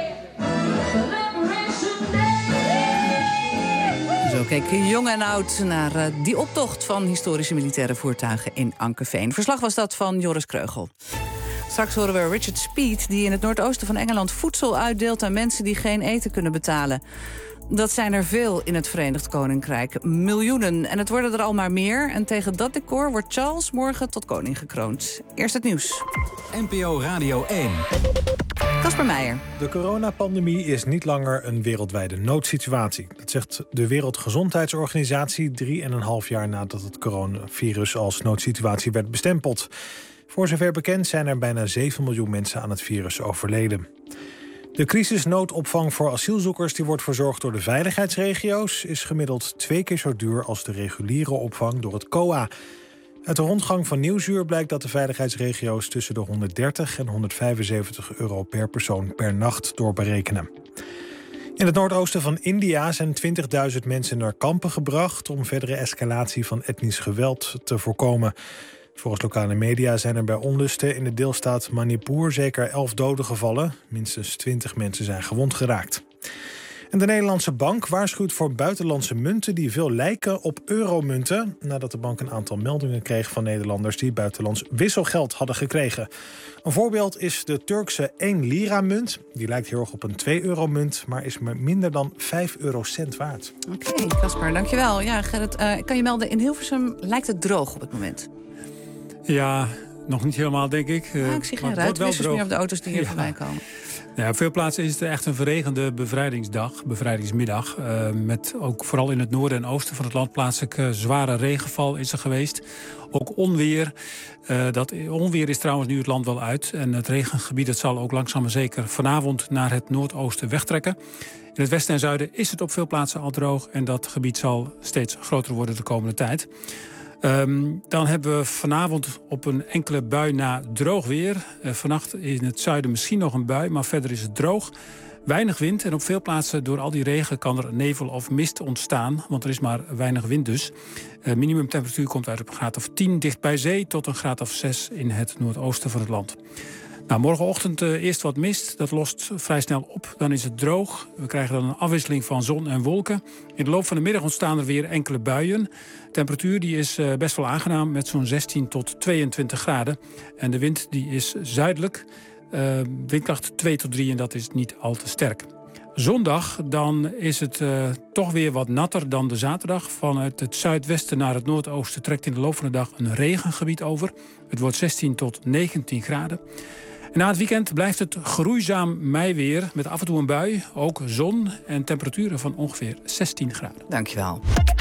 Zo keken jong en oud naar uh, die optocht van historische militaire voertuigen in Ankeveen. Verslag was dat van Joris Kreugel. Straks horen we Richard Speed, die in het noordoosten van Engeland voedsel uitdeelt aan mensen die geen eten kunnen betalen. Dat zijn er veel in het Verenigd Koninkrijk. Miljoenen. En het worden er al maar meer. En tegen dat decor wordt Charles morgen tot koning gekroond. Eerst het nieuws. N P O Radio één. Casper Meijer. De coronapandemie is niet langer een wereldwijde noodsituatie. Dat zegt de Wereldgezondheidsorganisatie drie en een half jaar nadat het coronavirus als noodsituatie werd bestempeld. Voor zover bekend zijn er bijna zeven miljoen mensen aan het virus overleden. De crisisnoodopvang voor asielzoekers die wordt verzorgd door de veiligheidsregio's is gemiddeld twee keer zo duur als de reguliere opvang door het C O A. Uit de rondgang van Nieuwsuur blijkt dat de veiligheidsregio's tussen de honderddertig en honderdvijfenzeventig euro per persoon per nacht doorberekenen. In het noordoosten van India zijn twintigduizend mensen naar kampen gebracht om verdere escalatie van etnisch geweld te voorkomen. Volgens lokale media zijn er bij onlusten in de deelstaat Manipur zeker elf doden gevallen. Minstens twintig mensen zijn gewond geraakt. En de Nederlandse bank waarschuwt voor buitenlandse munten die veel lijken op euromunten, nadat de bank een aantal meldingen kreeg van Nederlanders die buitenlands wisselgeld hadden gekregen. Een voorbeeld is de Turkse één lira-munt. Die lijkt heel erg op een twee euro munt, maar is maar minder dan vijf eurocent waard. Oké, okay, Casper, dankjewel. Ja, Gerrit, uh, ik kan je melden, in Hilversum lijkt het droog op het moment. Ja, nog niet helemaal, denk ik. Ah, ik zie geen ruitenwissers meer op de auto's die hier ja. voorbij komen. Ja, op veel plaatsen is het echt een verregende bevrijdingsdag, bevrijdingsmiddag. Uh, met ook vooral in het noorden en oosten van het land plaatselijk uh, zware regenval is er geweest. Ook onweer. Uh, dat onweer is trouwens nu het land wel uit. En het regengebied dat zal ook langzaam maar zeker vanavond naar het noordoosten wegtrekken. In het westen en zuiden is het op veel plaatsen al droog. En dat gebied zal steeds groter worden de komende tijd. Um, dan hebben we vanavond op een enkele bui na droog weer. Uh, vannacht in het zuiden misschien nog een bui, maar verder is het droog. Weinig wind en op veel plaatsen door al die regen kan er nevel of mist ontstaan. Want er is maar weinig wind dus. Uh, minimumtemperatuur komt uit op een graad of tien dicht bij zee tot een graad of zes in het noordoosten van het land. Nou, morgenochtend uh, eerst wat mist, dat lost vrij snel op. Dan is het droog. We krijgen dan een afwisseling van zon en wolken. In de loop van de middag ontstaan er weer enkele buien. De temperatuur die is uh, best wel aangenaam met zo'n zestien tot tweeëntwintig graden. En de wind die is zuidelijk. Uh, windkracht twee tot drie en dat is niet al te sterk. Zondag dan is het uh, toch weer wat natter dan de zaterdag. Vanuit het zuidwesten naar het noordoosten trekt in de loop van de dag een regengebied over. Het wordt zestien tot negentien graden. En na het weekend blijft het groeizaam meiweer met af en toe een bui, ook zon en temperaturen van ongeveer zestien graden. Dankjewel.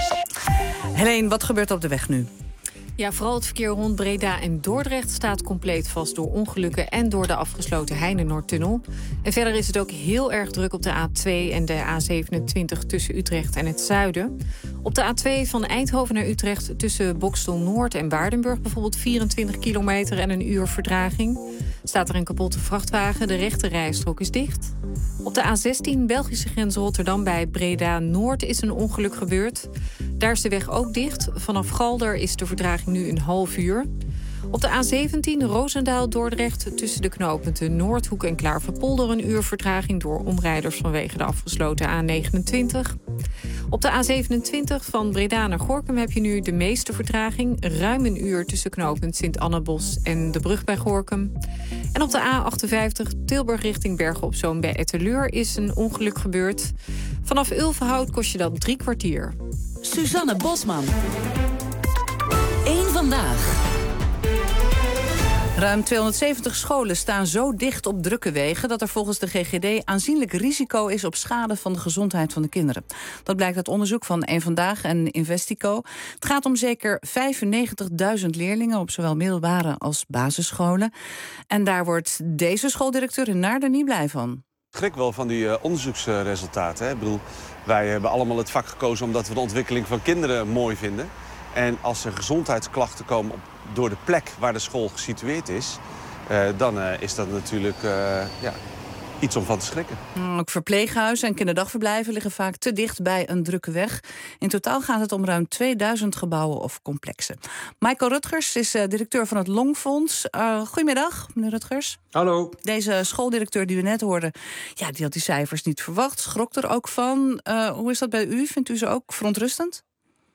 Helene, wat gebeurt er op de weg nu? Ja, vooral het verkeer rond Breda en Dordrecht staat compleet vast door ongelukken en door de afgesloten Heinenoordtunnel. En verder is het ook heel erg druk op de A twee en de A zevenentwintig tussen Utrecht en het zuiden. Op de A twee van Eindhoven naar Utrecht tussen Boxtel Noord en Waardenburg bijvoorbeeld vierentwintig kilometer en een uur vertraging. Staat er een kapotte vrachtwagen, de rechte rijstrook is dicht. Op de A zestien Belgische grens Rotterdam bij Breda Noord is een ongeluk gebeurd. Daar is de weg ook dicht. Vanaf Galder is de vertraging nu een half uur. Op de A zeventien Roosendaal-Dordrecht tussen de knooppunten Noordhoek en Klaverpolder een uur vertraging door omrijders vanwege de afgesloten A negenentwintig. Op de A zevenentwintig van Breda naar Gorinchem heb je nu de meeste vertraging. Ruim een uur tussen knooppunt Sint-Annebos en de brug bij Gorinchem. En op de A achtenvijftig Tilburg richting Bergen op Zoom bij Etteleur is een ongeluk gebeurd. Vanaf Ulvenhout kost je dat drie kwartier. Suzanne Bosman. Eén vandaag. Ruim tweehonderdzeventig scholen staan zo dicht op drukke wegen dat er volgens de G G D aanzienlijk risico is op schade van de gezondheid van de kinderen. Dat blijkt uit onderzoek van Eén Vandaag en Investico. Het gaat om zeker vijfennegentigduizend leerlingen op zowel middelbare als basisscholen. En daar wordt deze schooldirecteur in Naarden niet blij van. Ik schrik wel van die uh, onderzoeksresultaten. Hè? Ik bedoel, wij hebben allemaal het vak gekozen omdat we de ontwikkeling van kinderen mooi vinden. En als er gezondheidsklachten komen op, door de plek waar de school gesitueerd is, Uh, dan uh, is dat natuurlijk uh, ja, iets om van te schrikken. Ook verpleeghuizen en kinderdagverblijven liggen vaak te dicht bij een drukke weg. In totaal gaat het om ruim tweeduizend gebouwen of complexen. Michael Rutgers is uh, directeur van het Longfonds. Uh, goedemiddag, meneer Rutgers. Hallo. Deze schooldirecteur die we net hoorden, ja, die had die cijfers niet verwacht. Schrok er ook van. Uh, hoe is dat bij u? Vindt u ze ook verontrustend?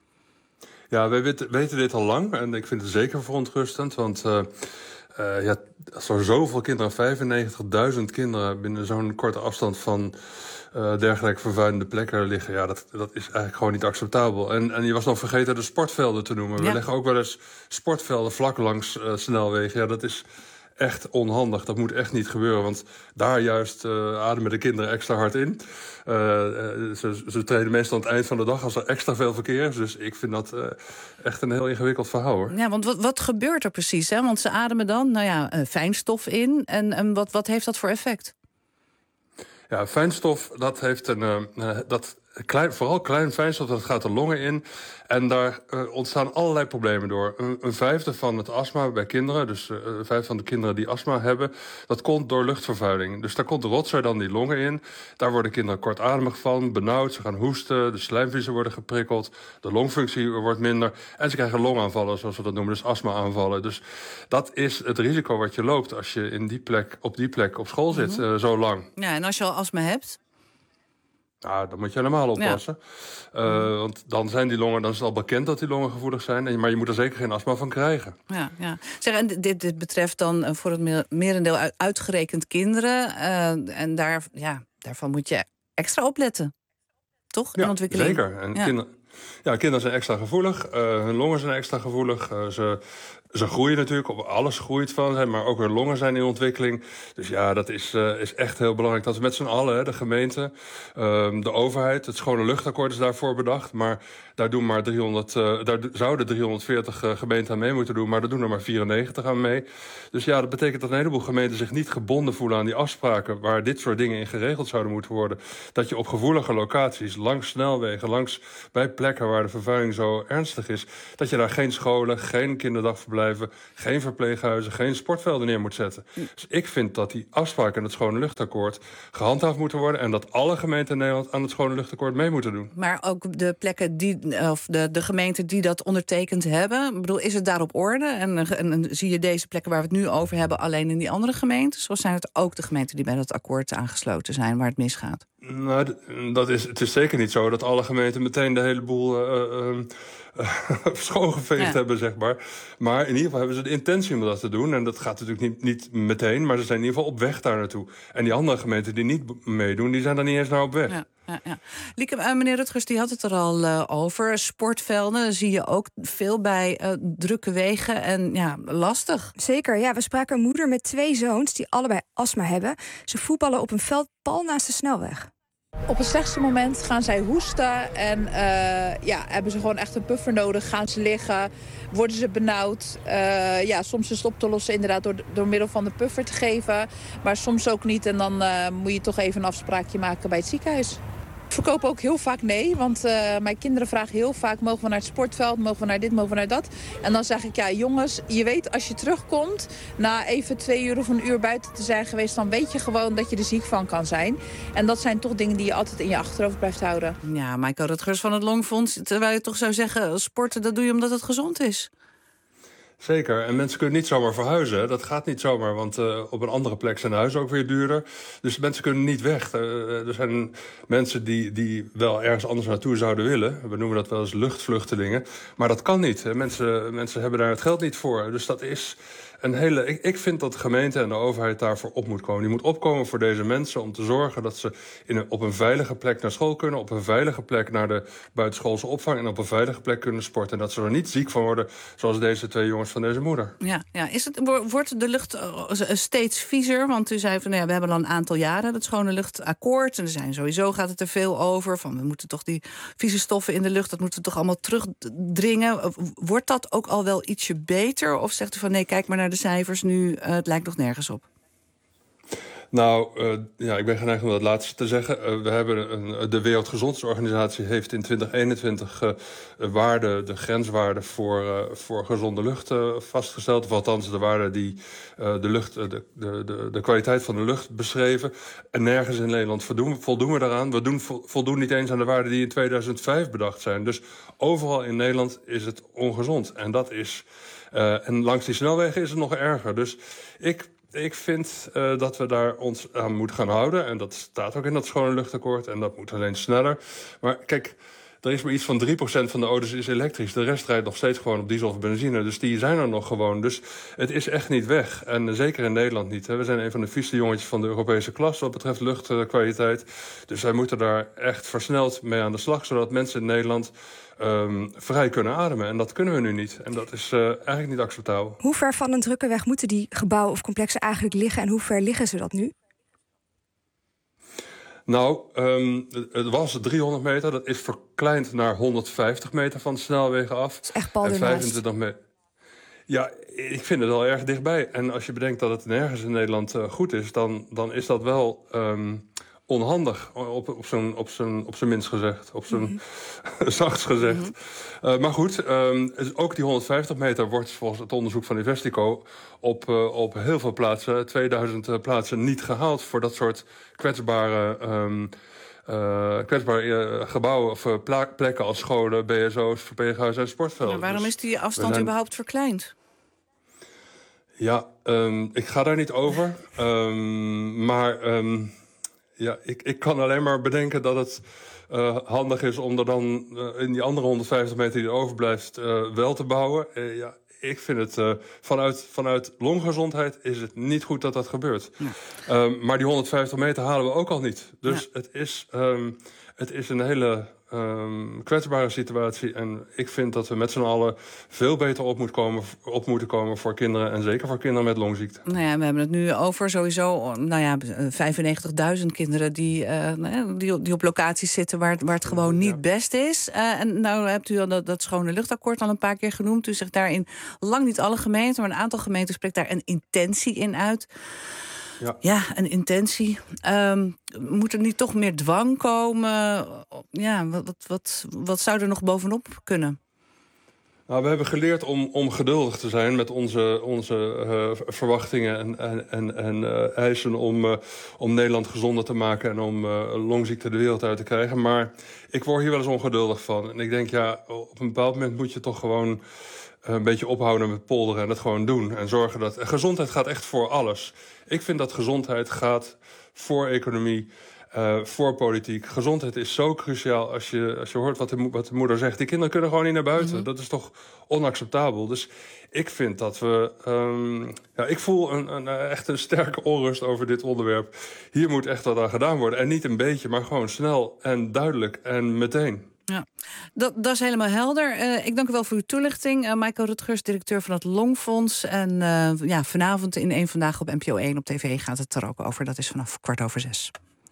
Ja, wij weten, weten dit al lang en ik vind het zeker verontrustend, want Uh, Uh, ja, als er zoveel kinderen, vijfennegentigduizend kinderen binnen zo'n korte afstand van uh, dergelijke vervuilende plekken liggen, ja, dat, dat is eigenlijk gewoon niet acceptabel. En, en je was nog vergeten de sportvelden te noemen. Ja. We leggen ook wel eens sportvelden vlak langs uh, snelwegen. Ja, dat is echt onhandig. Dat moet echt niet gebeuren, want daar juist uh, ademen de kinderen extra hard in. Uh, uh, ze, ze treden meestal aan het eind van de dag als er extra veel verkeer is. Dus ik vind dat uh, echt een heel ingewikkeld verhaal, hoor. Ja, want wat, wat gebeurt er precies? Hè? Want ze ademen dan, nou ja, uh, fijnstof in. En, en wat, wat heeft dat voor effect? Ja, fijnstof, dat heeft een Uh, dat Klein, vooral klein fijnstof, dat gaat de longen in. En daar uh, ontstaan allerlei problemen door. Een, een vijfde van het astma bij kinderen, dus uh, een vijfde van de kinderen die astma hebben, dat komt door luchtvervuiling. Dus daar komt de rotzooi dan die longen in. Daar worden kinderen kortademig van, benauwd, ze gaan hoesten, de slijmvliezen worden geprikkeld, de longfunctie wordt minder en ze krijgen longaanvallen, zoals we dat noemen, dus astma-aanvallen. Dus dat is het risico wat je loopt als je in die plek, op die plek op school zit, uh, zo lang. Ja, en als je al astma hebt? Nou, dan moet je helemaal oppassen. Ja. Uh, want dan zijn die longen, dan is het al bekend dat die longen gevoelig zijn. Maar je moet er zeker geen astma van krijgen. Ja, ja. Zeg, en dit, dit betreft dan voor het merendeel uitgerekend kinderen. Uh, en daar, ja, daarvan moet je extra opletten. Toch? In ja, ontwikkeling. Zeker. En ja. Kinder, ja, kinderen zijn extra gevoelig. Uh, hun longen zijn extra gevoelig. Uh, ze, ze groeien natuurlijk. Op alles groeit van. Maar ook hun longen zijn in ontwikkeling. Dus ja, dat is, uh, is echt heel belangrijk. Dat we met z'n allen, hè, de gemeente, uh, de overheid, het Schone Luchtakkoord is daarvoor bedacht. Maar daar, doen maar driehonderd, uh, daar zouden driehonderdveertig uh, gemeenten aan mee moeten doen. Maar daar doen er maar vierennegentig aan mee. Dus ja, dat betekent dat een heleboel gemeenten zich niet gebonden voelen aan die afspraken waar dit soort dingen in geregeld zouden moeten worden. Dat je op gevoelige locaties, langs snelwegen, langs bij plekken waar de vervuiling zo ernstig is, dat je daar geen scholen, geen kinderdagverblijven, geen verpleeghuizen, geen sportvelden neer moet zetten. Dus ik vind dat die afspraken in het Schone Luchtakkoord gehandhaafd moeten worden en dat alle gemeenten in Nederland aan het Schone Luchtakkoord mee moeten doen. Maar ook de plekken die, of de, de gemeenten die dat ondertekend hebben, ik bedoel, is het daar op orde? En, en, en zie je deze plekken waar we het nu over hebben alleen in die andere gemeenten? Of zijn het ook de gemeenten die bij dat akkoord aangesloten zijn waar het misgaat? Nou, dat is, het is zeker niet zo dat alle gemeenten meteen de hele boel uh, uh, uh, schoongeveegd ja. hebben, zeg maar. Maar in ieder geval hebben ze de intentie om dat te doen. En dat gaat natuurlijk niet, niet meteen, maar ze zijn in ieder geval op weg daar naartoe. En die andere gemeenten die niet meedoen, die zijn daar niet eens naar op weg. Ja. Ja, ja. Lieke, uh, meneer Rutgers, die had het er al uh, over. Sportvelden zie je ook veel bij uh, drukke wegen en ja, lastig. Zeker, ja. We spraken een moeder met twee zoons die allebei astma hebben. Ze voetballen op een veld pal naast de snelweg. Op het slechtste moment gaan zij hoesten en uh, ja, hebben ze gewoon echt een puffer nodig. Gaan ze liggen, worden ze benauwd. Uh, ja, soms is het op te lossen inderdaad door, door middel van de puffer te geven. Maar soms ook niet en dan uh, moet je toch even een afspraakje maken bij het ziekenhuis. Ik verkoop ook heel vaak nee, want uh, mijn kinderen vragen heel vaak, mogen we naar het sportveld, mogen we naar dit, mogen we naar dat. En dan zeg ik, ja jongens, je weet als je terugkomt, na even twee uur of een uur buiten te zijn geweest, dan weet je gewoon dat je er ziek van kan zijn. En dat zijn toch dingen die je altijd in je achterhoofd blijft houden. Ja, Michael Rutgers van het Longfonds, terwijl je toch zou zeggen, sporten dat doe je omdat het gezond is. Zeker, en mensen kunnen niet zomaar verhuizen. Dat gaat niet zomaar, want uh, op een andere plek zijn de huizen ook weer duurder. Dus mensen kunnen niet weg. Uh, er zijn mensen die, die wel ergens anders naartoe zouden willen. We noemen dat wel eens luchtvluchtelingen. Maar dat kan niet. Mensen, mensen hebben daar het geld niet voor. Dus dat is een hele... Ik, ik vind dat de gemeente en de overheid daarvoor op moet komen. Die moet opkomen voor deze mensen om te zorgen dat ze in een, op een veilige plek naar school kunnen, op een veilige plek naar de buitenschoolse opvang en op een veilige plek kunnen sporten. En dat ze er niet ziek van worden, zoals deze twee jongens van deze moeder. Ja, ja. Is het, wordt de lucht steeds viezer? Want u zei van, nou ja, we hebben al een aantal jaren dat schone luchtakkoord. En er zijn sowieso gaat het er veel over. Van, we moeten toch die vieze stoffen in de lucht, dat moeten we toch allemaal terugdringen. Wordt dat ook al wel ietsje beter? Of zegt u van, nee, kijk maar naar de cijfers nu, uh, het lijkt nog nergens op? Nou, uh, ja, ik ben geneigd om dat laatste te zeggen. Uh, we hebben een, de Wereldgezondheidsorganisatie heeft in twintig eenentwintig uh, waarde, de grenswaarden voor, uh, voor gezonde lucht uh, vastgesteld. Of althans de waarden die uh, de, lucht, uh, de, de, de, de kwaliteit van de lucht beschreven. En nergens in Nederland voldoen, voldoen we daaraan. We doen, voldoen niet eens aan de waarden die in tweeduizend vijf bedacht zijn. Dus overal in Nederland is het ongezond. En dat is... Uh, en langs die snelwegen is het nog erger. Dus ik... Ik vind uh, dat we daar ons aan moeten gaan houden. En dat staat ook in dat schone luchtakkoord. En dat moet alleen sneller. Maar kijk, er is maar iets van drie procent van de auto's is elektrisch. De rest rijdt nog steeds gewoon op diesel of benzine. Dus die zijn er nog gewoon. Dus het is echt niet weg. En uh, zeker in Nederland niet. Hè. We zijn een van de vieste jongetjes van de Europese klas wat betreft luchtkwaliteit. Dus wij moeten daar echt versneld mee aan de slag. Zodat mensen in Nederland Um, vrij kunnen ademen. En dat kunnen we nu niet. En dat is uh, eigenlijk niet acceptabel. Hoe ver van een drukke weg moeten die gebouwen of complexen eigenlijk liggen? En hoe ver liggen ze dat nu? Nou, um, het was driehonderd meter. Dat is verkleind naar honderdvijftig meter van de snelwegen af. Dat is echt pal en vijfentwintig meter. Ja, ik vind het wel erg dichtbij. En als je bedenkt dat het nergens in Nederland uh, goed is, dan, dan is dat wel... Um, onhandig, op, op zijn op zijn op zijn minst gezegd, op zijn mm-hmm. zachts gezegd. Mm-hmm. Uh, maar goed, um, ook die honderdvijftig meter wordt volgens het onderzoek van Investico op, uh, op heel veel plaatsen, tweeduizend uh, plaatsen, niet gehaald voor dat soort kwetsbare, um, uh, kwetsbare uh, gebouwen of uh, pla- plekken als scholen, B S O's, verpleeghuizen en sportvelden. Ja, waarom dus is die afstand zijn... überhaupt verkleind? Ja, um, ik ga daar niet over, um, maar... Um, Ja, ik, ik kan alleen maar bedenken dat het uh, handig is om er dan uh, in die andere honderdvijftig meter die er overblijft uh, wel te bouwen. Uh, ja, ik vind het uh, vanuit, vanuit longgezondheid is het niet goed dat dat gebeurt. Ja. Um, maar die honderdvijftig meter halen we ook al niet. Dus ja. het, is, um, het is een hele um, kwetsbare situatie. En ik vind dat we met z'n allen veel beter op, moet komen, op moeten komen voor kinderen. En zeker voor kinderen met longziekte. Nou ja, we hebben het nu over sowieso nou ja, vijfennegentigduizend kinderen die, uh, die, die op locaties zitten waar het, waar het gewoon niet ja. best is. Uh, en nou hebt u al dat, dat schone luchtakkoord al een paar keer genoemd. U zegt daarin lang niet alle gemeenten, maar een aantal gemeenten spreekt daar een intentie in uit. Ja, ja een intentie. Um, moet er niet toch meer dwang komen? Ja, wat, wat, wat zou er nog bovenop kunnen? Nou, we hebben geleerd om, om geduldig te zijn met onze, onze uh, verwachtingen en, en, en, en uh, eisen om, uh, om Nederland gezonder te maken en om uh, longziekte de wereld uit te krijgen. Maar ik word hier wel eens ongeduldig van. En ik denk, ja, op een bepaald moment moet je toch gewoon een beetje ophouden met polderen en het gewoon doen. En zorgen dat... En gezondheid gaat echt voor alles. Ik vind dat gezondheid gaat voor economie, uh, voor politiek. Gezondheid is zo cruciaal als je, als je hoort wat de, wat de moeder zegt. Die kinderen kunnen gewoon niet naar buiten. Mm-hmm. Dat is toch onacceptabel. Dus ik vind dat we... Um, ja, ik voel een, een, echt een sterke onrust over dit onderwerp. Hier moet echt wat aan gedaan worden. En niet een beetje, maar gewoon snel en duidelijk en meteen. Ja, dat, dat is helemaal helder. Uh, ik dank u wel voor uw toelichting. Uh, Michael Rutgers, directeur van het Longfonds. En uh, ja, vanavond in één Vandaag op N P O één op tv gaat het er ook over. Dat is vanaf kwart over zes.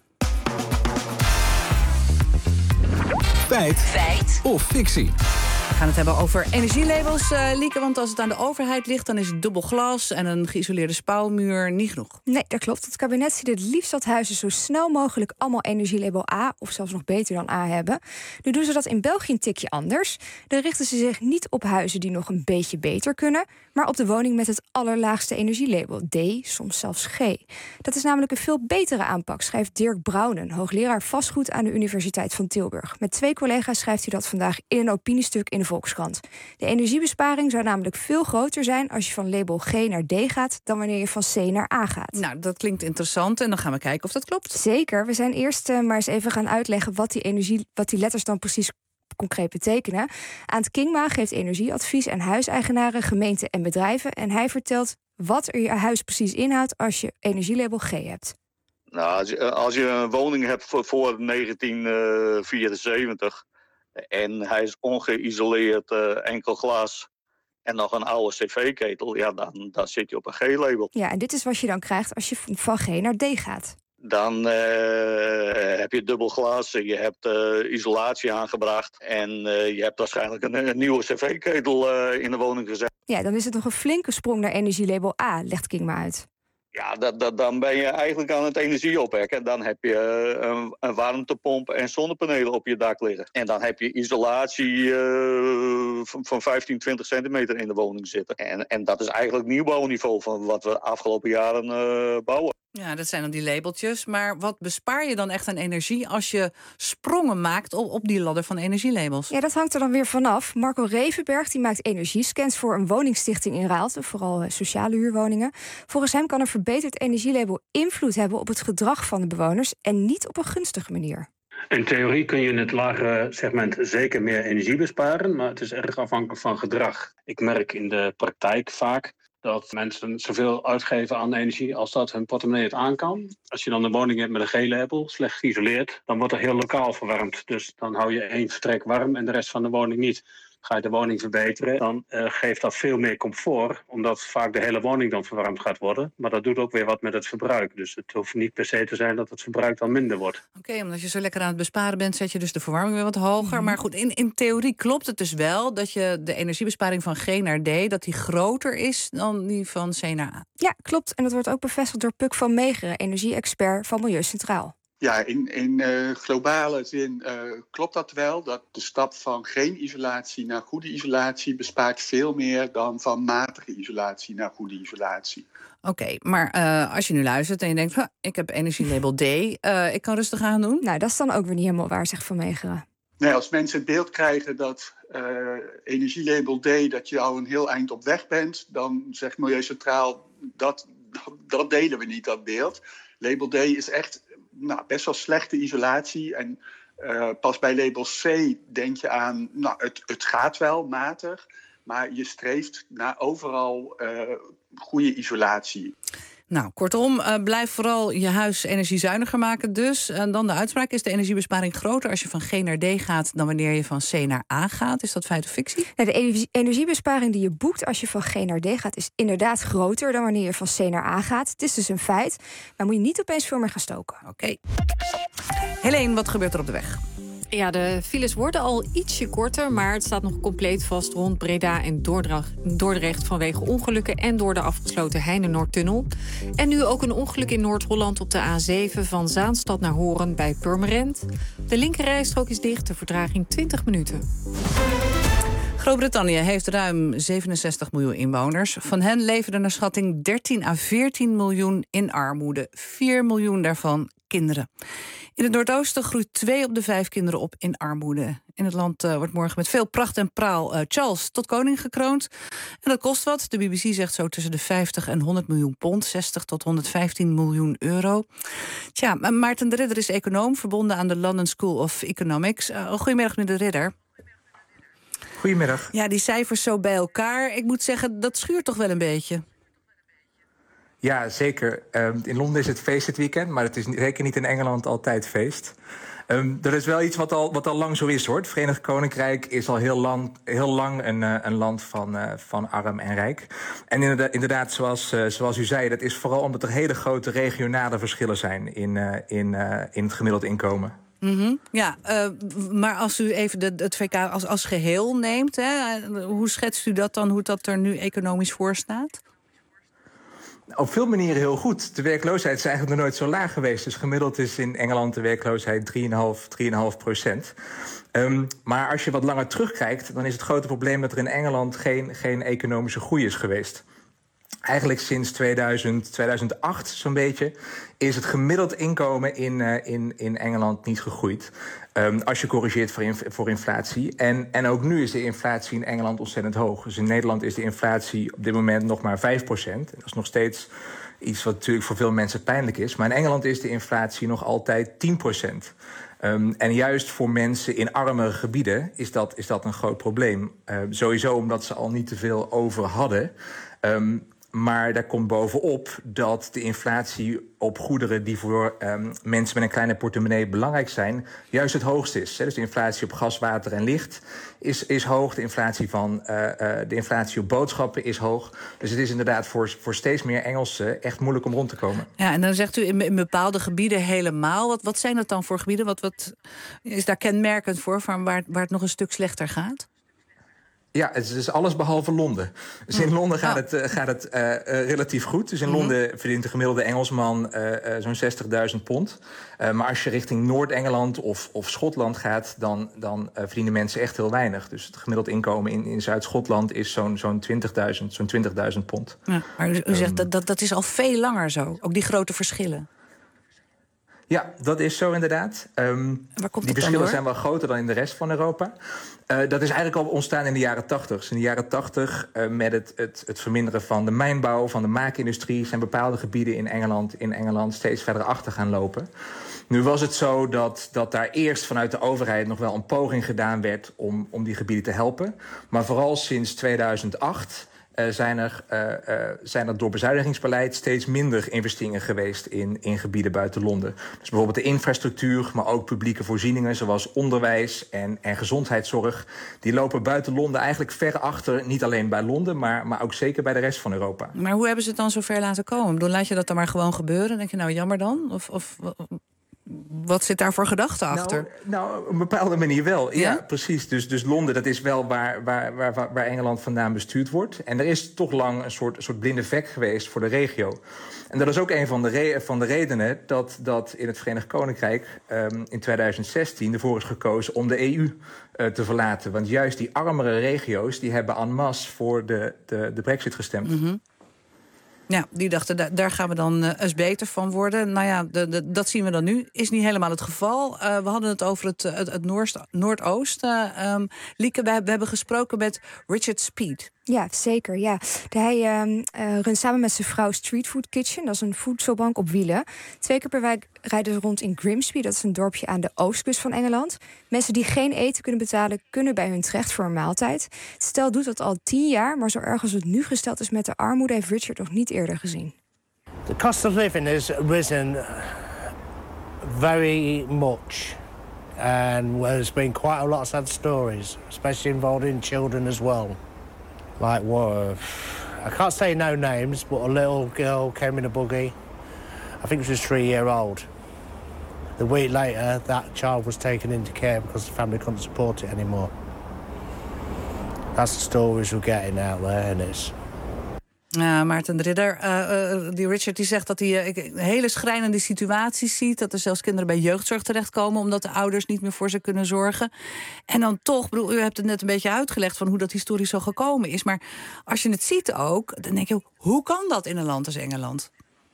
Feit. Feit. Of fictie. We gaan het hebben over energielabels, uh, Lieke. Want als het aan de overheid ligt, dan is het dubbel glas en een geïsoleerde spouwmuur niet genoeg. Nee, dat klopt. Het kabinet ziet het liefst dat huizen zo snel mogelijk allemaal energielabel A, of zelfs nog beter dan A, hebben. Nu doen ze dat in België een tikje anders. Dan richten ze zich niet op huizen die nog een beetje beter kunnen, maar op de woning met het allerlaagste energielabel, D, soms zelfs G. Dat is namelijk een veel betere aanpak, schrijft Dirk Brouwen, hoogleraar vastgoed aan de Universiteit van Tilburg. Met twee collega's schrijft hij dat vandaag in een opiniestuk in de Volkskrant. De energiebesparing zou namelijk veel groter zijn als je van label G naar D gaat dan wanneer je van C naar A gaat. Nou, dat klinkt interessant en dan gaan we kijken of dat klopt. Zeker. We zijn eerst uh, maar eens even gaan uitleggen wat die energie, wat die letters dan precies concreet betekenen. Aant Kingma geeft energieadvies aan huiseigenaren, gemeenten en bedrijven. En hij vertelt wat er je huis precies inhoudt als je energielabel G hebt. Nou, als je, als je een woning hebt voor, voor negentien vierenzeventig en hij is ongeïsoleerd, uh, enkel glas en nog een oude cv-ketel, ja, dan, dan zit je op een G-label. Ja, en dit is wat je dan krijgt als je van G naar D gaat. Dan uh, heb je dubbel glas, je hebt uh, isolatie aangebracht en uh, je hebt waarschijnlijk een, een nieuwe cv-ketel uh, in de woning gezet. Ja, dan is het nog een flinke sprong naar energielabel A, legt King me uit. Ja, dat, dat, dan ben je eigenlijk aan het energie opwekken. Dan heb je uh, een, een warmtepomp en zonnepanelen op je dak liggen. En dan heb je isolatie uh, van, van vijftien, twintig centimeter in de woning zitten. En, en dat is eigenlijk nieuwbouwniveau van wat we de afgelopen jaren uh, bouwen. Ja, dat zijn dan die labeltjes. Maar wat bespaar je dan echt aan energie als je sprongen maakt op, op die ladder van energielabels? Ja, dat hangt er dan weer vanaf. Marco Revenberg die maakt energiescans voor een woningstichting in Raalte, vooral sociale huurwoningen. Volgens hem kan een verbeterd energielabel invloed hebben op het gedrag van de bewoners en niet op een gunstige manier. In theorie kun je in het lagere segment zeker meer energie besparen, maar het is erg afhankelijk van gedrag. Ik merk in de praktijk vaak dat mensen zoveel uitgeven aan energie als dat hun portemonnee het aan kan. Als je dan een woning hebt met een G-label, slecht geïsoleerd, dan wordt er heel lokaal verwarmd. Dus dan hou je één vertrek warm en de rest van de woning niet. Ga je de woning verbeteren, dan uh, geeft dat veel meer comfort, omdat vaak de hele woning dan verwarmd gaat worden. Maar dat doet ook weer wat met het verbruik. Dus het hoeft niet per se te zijn dat het verbruik dan minder wordt. Oké, okay, omdat je zo lekker aan het besparen bent, zet je dus de verwarming weer wat hoger. Mm-hmm. Maar goed, in, in theorie klopt het dus wel dat je de energiebesparing van G naar D, dat die groter is dan die van C naar A. Ja, klopt. En dat wordt ook bevestigd door Puk van Meegeren, energie-expert van Milieu Centraal. Ja, in, in uh, globale zin uh, klopt dat wel. Dat de stap van geen isolatie naar goede isolatie bespaart veel meer dan van matige isolatie naar goede isolatie. Oké, okay, maar uh, als je nu luistert en je denkt, ik heb energielabel D, uh, ik kan rustig aan doen. Nou, dat is dan ook weer niet helemaal waar, zegt Van Meegeren. Nee, als mensen het beeld krijgen dat uh, energielabel D, dat je al een heel eind op weg bent, dan zegt Milieu Centraal, dat, dat, dat delen we niet, dat beeld. Label D is echt nou, best wel slechte isolatie. En uh, pas bij label C denk je aan, nou, het, het gaat wel matig, maar je streeft naar overal uh, goede isolatie. Nou, kortom, uh, blijf vooral je huis energiezuiniger maken dus. En dan de uitspraak, is de energiebesparing groter als je van G naar D gaat dan wanneer je van C naar A gaat? Is dat feit of fictie? Nou, de energiebesparing die je boekt als je van G naar D gaat is inderdaad groter dan wanneer je van C naar A gaat. Het is dus een feit, maar moet je niet opeens veel meer gaan stoken. Oké. Okay. Helene, wat gebeurt er op de weg? Ja, de files worden al ietsje korter, maar het staat nog compleet vast rond Breda en Dordrecht vanwege ongelukken en door de afgesloten Heine-Noordtunnel. En nu ook een ongeluk in Noord-Holland op de A zeven van Zaanstad naar Horen bij Purmerend. De linkerrijstrook is dicht, de vertraging twintig minuten. Groot-Brittannië heeft ruim zevenenzestig miljoen inwoners. Van hen leven er naar schatting dertien à veertien miljoen in armoede. vier miljoen daarvan kinderen. In het Noordoosten groeit twee op de vijf kinderen op in armoede. In het land uh, wordt morgen met veel pracht en praal uh, Charles tot koning gekroond. En dat kost wat. De B B C zegt zo tussen de vijftig en honderd miljoen pond. zestig tot honderdvijftien miljoen euro. Tja, Maarten de Ridder is econoom, verbonden aan de London School of Economics. Uh, goedemiddag, meneer de Ridder. Goedemiddag. Ja, die cijfers zo bij elkaar. Ik moet zeggen, dat schuurt toch wel een beetje. Ja, zeker. Um, in Londen is het feest dit weekend, maar het is zeker niet in Engeland altijd feest. Um, dat is wel iets wat al, wat al lang zo is, hoor. Het Verenigd Koninkrijk is al heel lang, heel lang een, uh, een land van, uh, van arm en rijk. En inderdaad, inderdaad zoals, uh, zoals u zei, dat is vooral omdat er hele grote regionale verschillen zijn in, uh, in, uh, in het gemiddeld inkomen. Mm-hmm. Ja, uh, maar als u even de, het V K als, als geheel neemt, hè, hoe schetst u dat dan, hoe dat er nu economisch voor staat? Op veel manieren heel goed. De werkloosheid is eigenlijk nog nooit zo laag geweest. Dus gemiddeld is in Engeland de werkloosheid drie komma vijf procent. Um, maar als je wat langer terugkijkt, dan is het grote probleem dat er in Engeland geen, geen economische groei is geweest. Eigenlijk sinds tweeduizend, tweeduizend acht zo'n beetje is het gemiddeld inkomen in, uh, in, in Engeland niet gegroeid. Um, als je corrigeert voor, inf- voor inflatie. En, en ook nu is de inflatie in Engeland ontzettend hoog. Dus in Nederland is de inflatie op dit moment nog maar vijf procent. Dat is nog steeds iets wat natuurlijk voor veel mensen pijnlijk is. Maar in Engeland is de inflatie nog altijd tien procent. Um, en juist voor mensen in armere gebieden is dat, is dat een groot probleem. Uh, sowieso omdat ze al niet te veel over hadden. Um, Maar daar komt bovenop dat de inflatie op goederen die voor um, mensen met een kleine portemonnee belangrijk zijn, juist het hoogst is. Hè. Dus de inflatie op gas, water en licht is, is hoog. De inflatie, van, uh, uh, de inflatie op boodschappen is hoog. Dus het is inderdaad voor, voor steeds meer Engelsen echt moeilijk om rond te komen. Ja, en dan zegt u in, in bepaalde gebieden helemaal. Wat, wat zijn dat dan voor gebieden? Wat, wat is daar kenmerkend voor, van waar, waar het nog een stuk slechter gaat? Ja, het is alles behalve Londen. Dus in Londen gaat het, uh, gaat het uh, uh, relatief goed. Dus in Londen verdient de gemiddelde Engelsman uh, uh, zo'n zestigduizend pond. Uh, maar als je richting Noord-Engeland of, of Schotland gaat, dan, dan uh, verdienen mensen echt heel weinig. Dus het gemiddeld inkomen in, in Zuid-Schotland is zo'n, zo'n twintigduizend, zo'n twintigduizend pond. Ja, maar u, u zegt um, dat, dat dat is al veel langer zo, ook die grote verschillen. Ja, dat is zo inderdaad. Um, die verschillen zijn wel groter dan in de rest van Europa. Uh, dat is eigenlijk al ontstaan in de jaren tachtig. Dus in de jaren tachtig, uh, met het, het, het verminderen van de mijnbouw, van de maakindustrie, zijn bepaalde gebieden in Engeland, in Engeland steeds verder achter gaan lopen. Nu was het zo dat, dat daar eerst vanuit de overheid nog wel een poging gedaan werd om, om die gebieden te helpen. Maar vooral sinds tweeduizend acht... Uh, zijn, er, uh, uh, zijn er door bezuinigingsbeleid steeds minder investeringen geweest in, in gebieden buiten Londen. Dus bijvoorbeeld de infrastructuur, maar ook publieke voorzieningen zoals onderwijs en, en gezondheidszorg. Die lopen buiten Londen eigenlijk ver achter, niet alleen bij Londen, maar, maar ook zeker bij de rest van Europa. Maar hoe hebben ze het dan zo ver laten komen? Ik bedoel, laat je dat dan maar gewoon gebeuren? Denk je, nou jammer dan? Of... of wat zit daar voor gedachte achter? Nou, nou, op een bepaalde manier wel. Ja, ja precies. Dus, dus Londen, dat is wel waar, waar, waar, waar Engeland vandaan bestuurd wordt. En er is toch lang een soort, een soort blinde vlek geweest voor de regio. En dat is ook een van de, re- van de redenen dat, dat in het Verenigd Koninkrijk um, in tweeduizend zestien ervoor is gekozen om de E U uh, te verlaten. Want juist die armere regio's die hebben en masse voor de, de, de Brexit gestemd. Mm-hmm. Ja, die dachten, da- daar gaan we dan uh, eens beter van worden. Nou ja, de, de, dat zien we dan nu. Is niet helemaal het geval. Uh, we hadden het over het, het, het Noord- Noordoosten. Um, Lieke, we, we hebben gesproken met Richard Speed. Ja, zeker. Ja. De, hij um, uh, runt samen met zijn vrouw Street Food Kitchen. Dat is een voedselbank op wielen. Twee keer per week rijden ze rond in Grimsby. Dat is een dorpje aan de oostkust van Engeland. Mensen die geen eten kunnen betalen, kunnen bij hun terecht voor een maaltijd. Het stel doet dat al tien jaar, maar zo erg als het nu gesteld is met de armoede heeft Richard nog niet eerder gezien. The cost of living has risen very much. And there's been quite a lot of sad stories, especially involving children as well. Like, what? I can't say no names, but a little girl came in a buggy. I think she was three year old. The week later, that child was taken into care because the family couldn't support it anymore. That's the stories we're getting out there, and it's... Ja, Maarten de Ridder, uh, uh, die Richard die zegt dat hij uh, hele schrijnende situaties ziet. Dat er zelfs kinderen bij jeugdzorg terechtkomen omdat de ouders niet meer voor ze kunnen zorgen. En dan toch, bedoel, u hebt het net een beetje uitgelegd van hoe dat historisch zo gekomen is. Maar als je het ziet ook, dan denk je ook, hoe kan dat in een land als Engeland?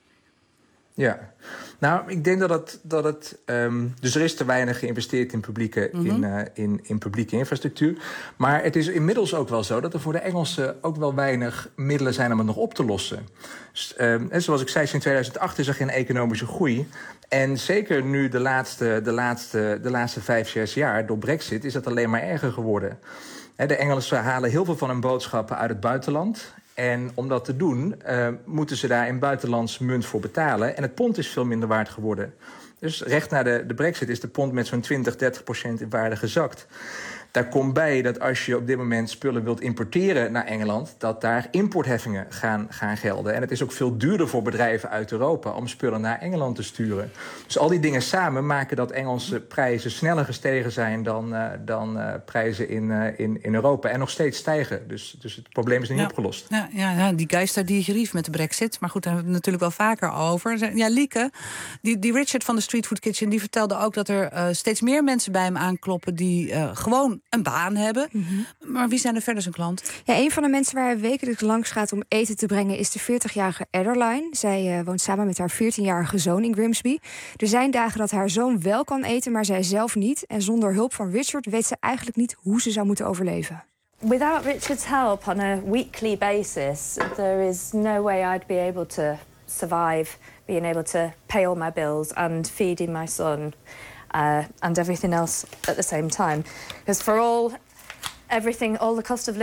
Ja, nou, ik denk dat het... Dat het um, dus er is te weinig geïnvesteerd in publieke, mm-hmm. in, uh, in, in publieke infrastructuur. Maar het is inmiddels ook wel zo dat er voor de Engelsen ook wel weinig middelen zijn om het nog op te lossen. Dus, um, en zoals ik zei, sinds tweeduizend acht is er geen economische groei. En zeker nu de laatste, de laatste, de laatste vijf, zes jaar door Brexit is dat alleen maar erger geworden. De Engelsen halen heel veel van hun boodschappen uit het buitenland. En om dat te doen, uh, moeten ze daar in buitenlands munt voor betalen. En het pond is veel minder waard geworden. Dus recht na de, de Brexit is de pond met zo'n twintig, dertig procent in waarde gezakt. Daar komt bij dat als je op dit moment spullen wilt importeren naar Engeland, dat daar importheffingen gaan, gaan gelden. En het is ook veel duurder voor bedrijven uit Europa om spullen naar Engeland te sturen. Dus al die dingen samen maken dat Engelse prijzen sneller gestegen zijn dan, uh, dan uh, prijzen in, uh, in, in Europa. En nog steeds stijgen. Dus, dus het probleem is niet ja, opgelost. Ja, ja, ja, die geister die gerief met de Brexit. Maar goed, daar hebben we het natuurlijk wel vaker over. Ja, Lieke, die, die Richard van de Street Food Kitchen, die vertelde ook dat er uh, steeds meer mensen bij hem aankloppen die uh, gewoon een baan hebben. Mm-hmm. Maar wie zijn er verder zijn klant? Ja, een van de mensen waar hij wekelijks langs gaat om eten te brengen is de veertigjarige Adeline. Zij uh, woont samen met haar veertienjarige zoon in Grimsby. Er zijn dagen dat haar zoon wel kan eten, maar zij zelf niet. En zonder hulp van Richard weet ze eigenlijk niet hoe ze zou moeten overleven. Without Richard's help on a weekly basis, there is no way I'd be able to survive, being able to pay all my bills and feeding my son. Uh, and everything else at the same time. Because for all, everything, all the cost of living,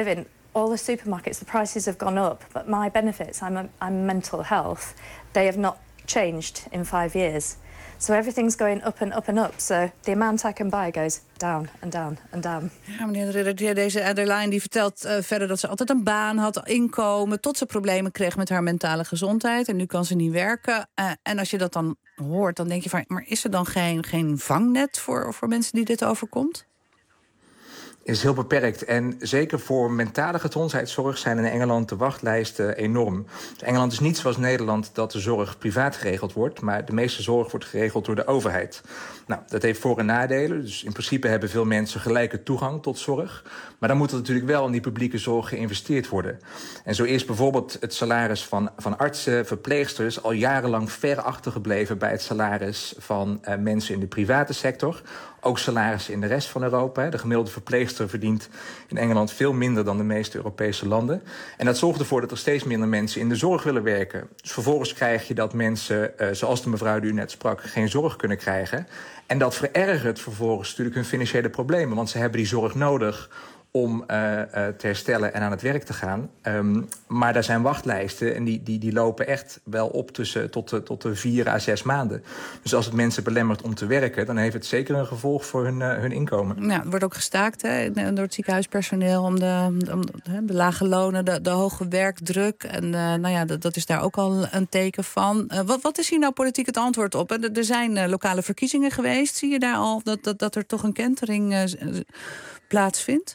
all the supermarkets, the prices have gone up, but my benefits, I'm, a, I'm mental health, they have not changed in five years. So everything's going up and up and up. So the amount I can buy goes down and down and down. Ja, meneer de Ridder, deze Adeline die vertelt uh, verder dat ze altijd een baan had, inkomen, tot ze problemen kreeg met haar mentale gezondheid. En nu kan ze niet werken. Uh, en als je dat dan hoort, dan denk je van, maar is er dan geen, geen vangnet voor, voor mensen die dit overkomt? Is heel beperkt. En zeker voor mentale gezondheidszorg zijn in Engeland de wachtlijsten enorm. Dus Engeland is niet zoals Nederland dat de zorg privaat geregeld wordt, maar de meeste zorg wordt geregeld door de overheid. Nou, dat heeft voor- en nadelen. Dus in principe hebben veel mensen gelijke toegang tot zorg. Maar dan moet er natuurlijk wel in die publieke zorg geïnvesteerd worden. En zo is bijvoorbeeld het salaris van, van artsen, verpleegsters al jarenlang ver achtergebleven bij het salaris van uh, mensen in de private sector. Ook salarissen in de rest van Europa. De gemiddelde verpleegster verdient in Engeland veel minder dan de meeste Europese landen. En dat zorgt ervoor dat er steeds minder mensen in de zorg willen werken. Dus vervolgens krijg je dat mensen, uh, zoals de mevrouw die u net sprak, geen zorg kunnen krijgen. En dat verergert vervolgens natuurlijk hun financiële problemen. Want ze hebben die zorg nodig om uh, uh, te herstellen en aan het werk te gaan. Um, maar daar zijn wachtlijsten en die, die, die lopen echt wel op tussen tot de, tot de vier à zes maanden. Dus als het mensen belemmert om te werken, dan heeft het zeker een gevolg voor hun, uh, hun inkomen. Ja, er wordt ook gestaakt hè, door het ziekenhuispersoneel om de, om de, de lage lonen, de, de hoge werkdruk. En uh, nou ja, dat, dat is daar ook al een teken van. Uh, wat, wat is hier nou politiek het antwoord op? Er, er zijn uh, lokale verkiezingen geweest. Zie je daar al dat, dat, dat er toch een kentering uh, plaatsvindt?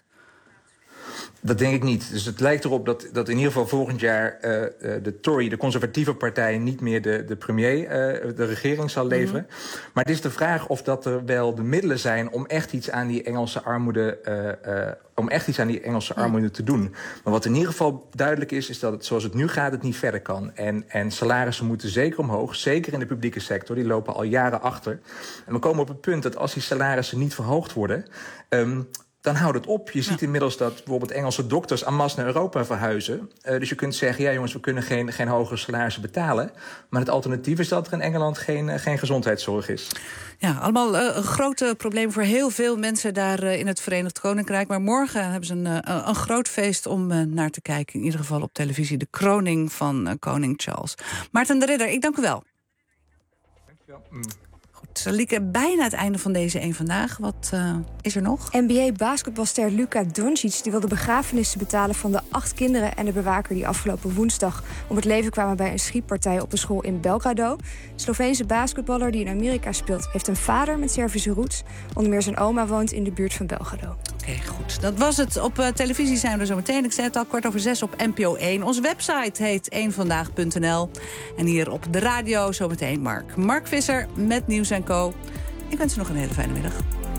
Dat denk ik niet. Dus het lijkt erop dat, dat in ieder geval volgend jaar uh, de Tory, de conservatieve partij, niet meer de, de premier, uh, de regering zal leveren. Mm-hmm. Maar het is de vraag of dat er wel de middelen zijn om echt iets aan die Engelse armoede, uh, uh, om echt iets aan die Engelse armoede te doen. Maar wat in ieder geval duidelijk is, is dat het zoals het nu gaat, het niet verder kan. En, en salarissen moeten zeker omhoog, zeker in de publieke sector. Die lopen al jaren achter. En we komen op het punt dat als die salarissen niet verhoogd worden, Um, dan houdt het op. Je ja. ziet inmiddels dat bijvoorbeeld Engelse dokters en masse naar Europa verhuizen. Uh, dus je kunt zeggen, ja jongens, we kunnen geen, geen hogere salarissen betalen. Maar het alternatief is dat er in Engeland geen, uh, geen gezondheidszorg is. Ja, allemaal uh, een groot probleem voor heel veel mensen daar uh, in het Verenigd Koninkrijk. Maar morgen hebben ze een, uh, een groot feest om uh, naar te kijken. In ieder geval op televisie. De kroning van uh, koning Charles. Maarten de Ridder, ik dank u wel. Dank je wel. Mm. Lieke, bijna het einde van deze één Vandaag. Wat uh, is er nog? N B A-basketbalster Luka Doncic die wil de begrafenissen betalen van de acht kinderen en de bewaker die afgelopen woensdag om het leven kwamen bij een schietpartij op de school in Belgrado. De Sloveense basketballer die in Amerika speelt heeft een vader met Servische roots. Onder meer zijn oma woont in de buurt van Belgrado. Oké, okay, goed. Dat was het. Op uh, televisie zijn we er zo meteen. Ik zei het al, kwart over zes op N P O één. Onze website heet één vandaag punt n l. En hier op de radio zometeen Mark. Mark Visser met Nieuws en Co. Ik wens u nog een hele fijne middag.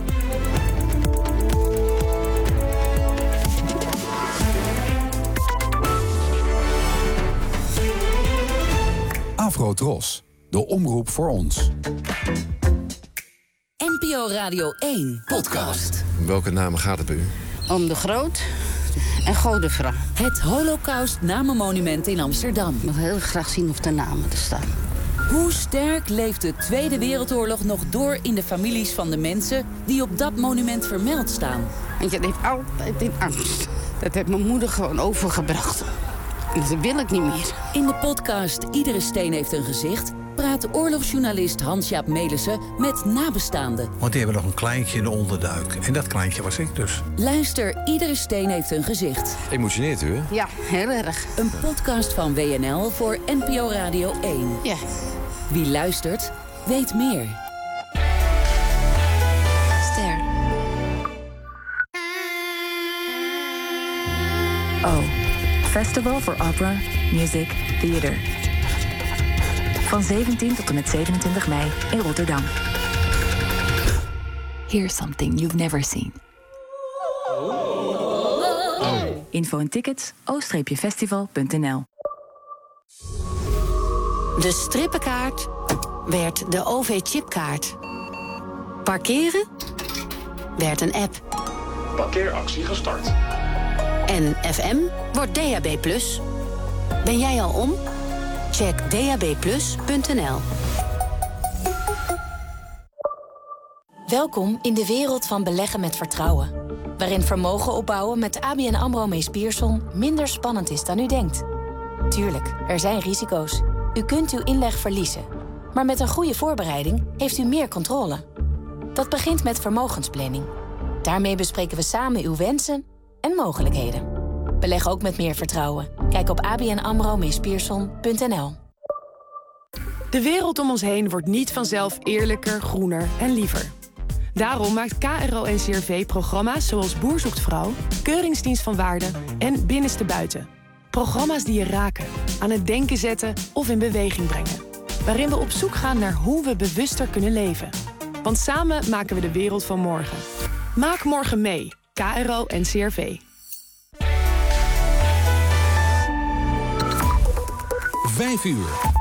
Afro-Tros, de omroep voor ons. N P O Radio één podcast. Om welke namen gaat het bij u? Om de Groot en Godefra. Het Holocaust-namenmonument in Amsterdam. Ik wil heel graag zien of de namen er staan. Hoe sterk leeft de Tweede Wereldoorlog nog door in de families van de mensen die op dat monument vermeld staan? Want je leeft altijd in angst. Dat heeft mijn moeder gewoon overgebracht. En dat wil ik niet meer. In de podcast Iedere Steen heeft een gezicht praat oorlogsjournalist Hans-Jaap Melissen met nabestaanden. Want die hebben nog een kleintje in de onderduik. En dat kleintje was ik dus. Luister, Iedere Steen heeft een gezicht. Emotioneert u, hè? Ja, heel erg. Een podcast van W N L voor N P O Radio één. Ja. Wie luistert, weet meer. Ster. O. Festival for Opera, Music, Theater. Van zeventien tot en met zevenentwintig mei in Rotterdam. Here's something you've never seen. Oh. Info en tickets o festival punt n l. De strippenkaart werd de O V-chipkaart. Parkeren werd een app. Parkeeractie gestart. En F M wordt D A B plus. Ben jij al om? Check d a b plus punt n l. Welkom in de wereld van beleggen met vertrouwen. Waarin vermogen opbouwen met A B N AMRO Mees Pierson minder spannend is dan u denkt. Tuurlijk, er zijn risico's. U kunt uw inleg verliezen. Maar met een goede voorbereiding heeft u meer controle. Dat begint met vermogensplanning. Daarmee bespreken we samen uw wensen en mogelijkheden. Beleg ook met meer vertrouwen. Kijk op a b n amro dash pierson punt n l. De wereld om ons heen wordt niet vanzelf eerlijker, groener en liever. Daarom maakt K R O N C R V programma's zoals Boer zoekt vrouw, Keuringsdienst van Waarde en Binnenste Buiten. Programma's die je raken, aan het denken zetten of in beweging brengen. Waarin we op zoek gaan naar hoe we bewuster kunnen leven. Want samen maken we de wereld van morgen. Maak morgen mee. K R O N C R V. Vijf uur.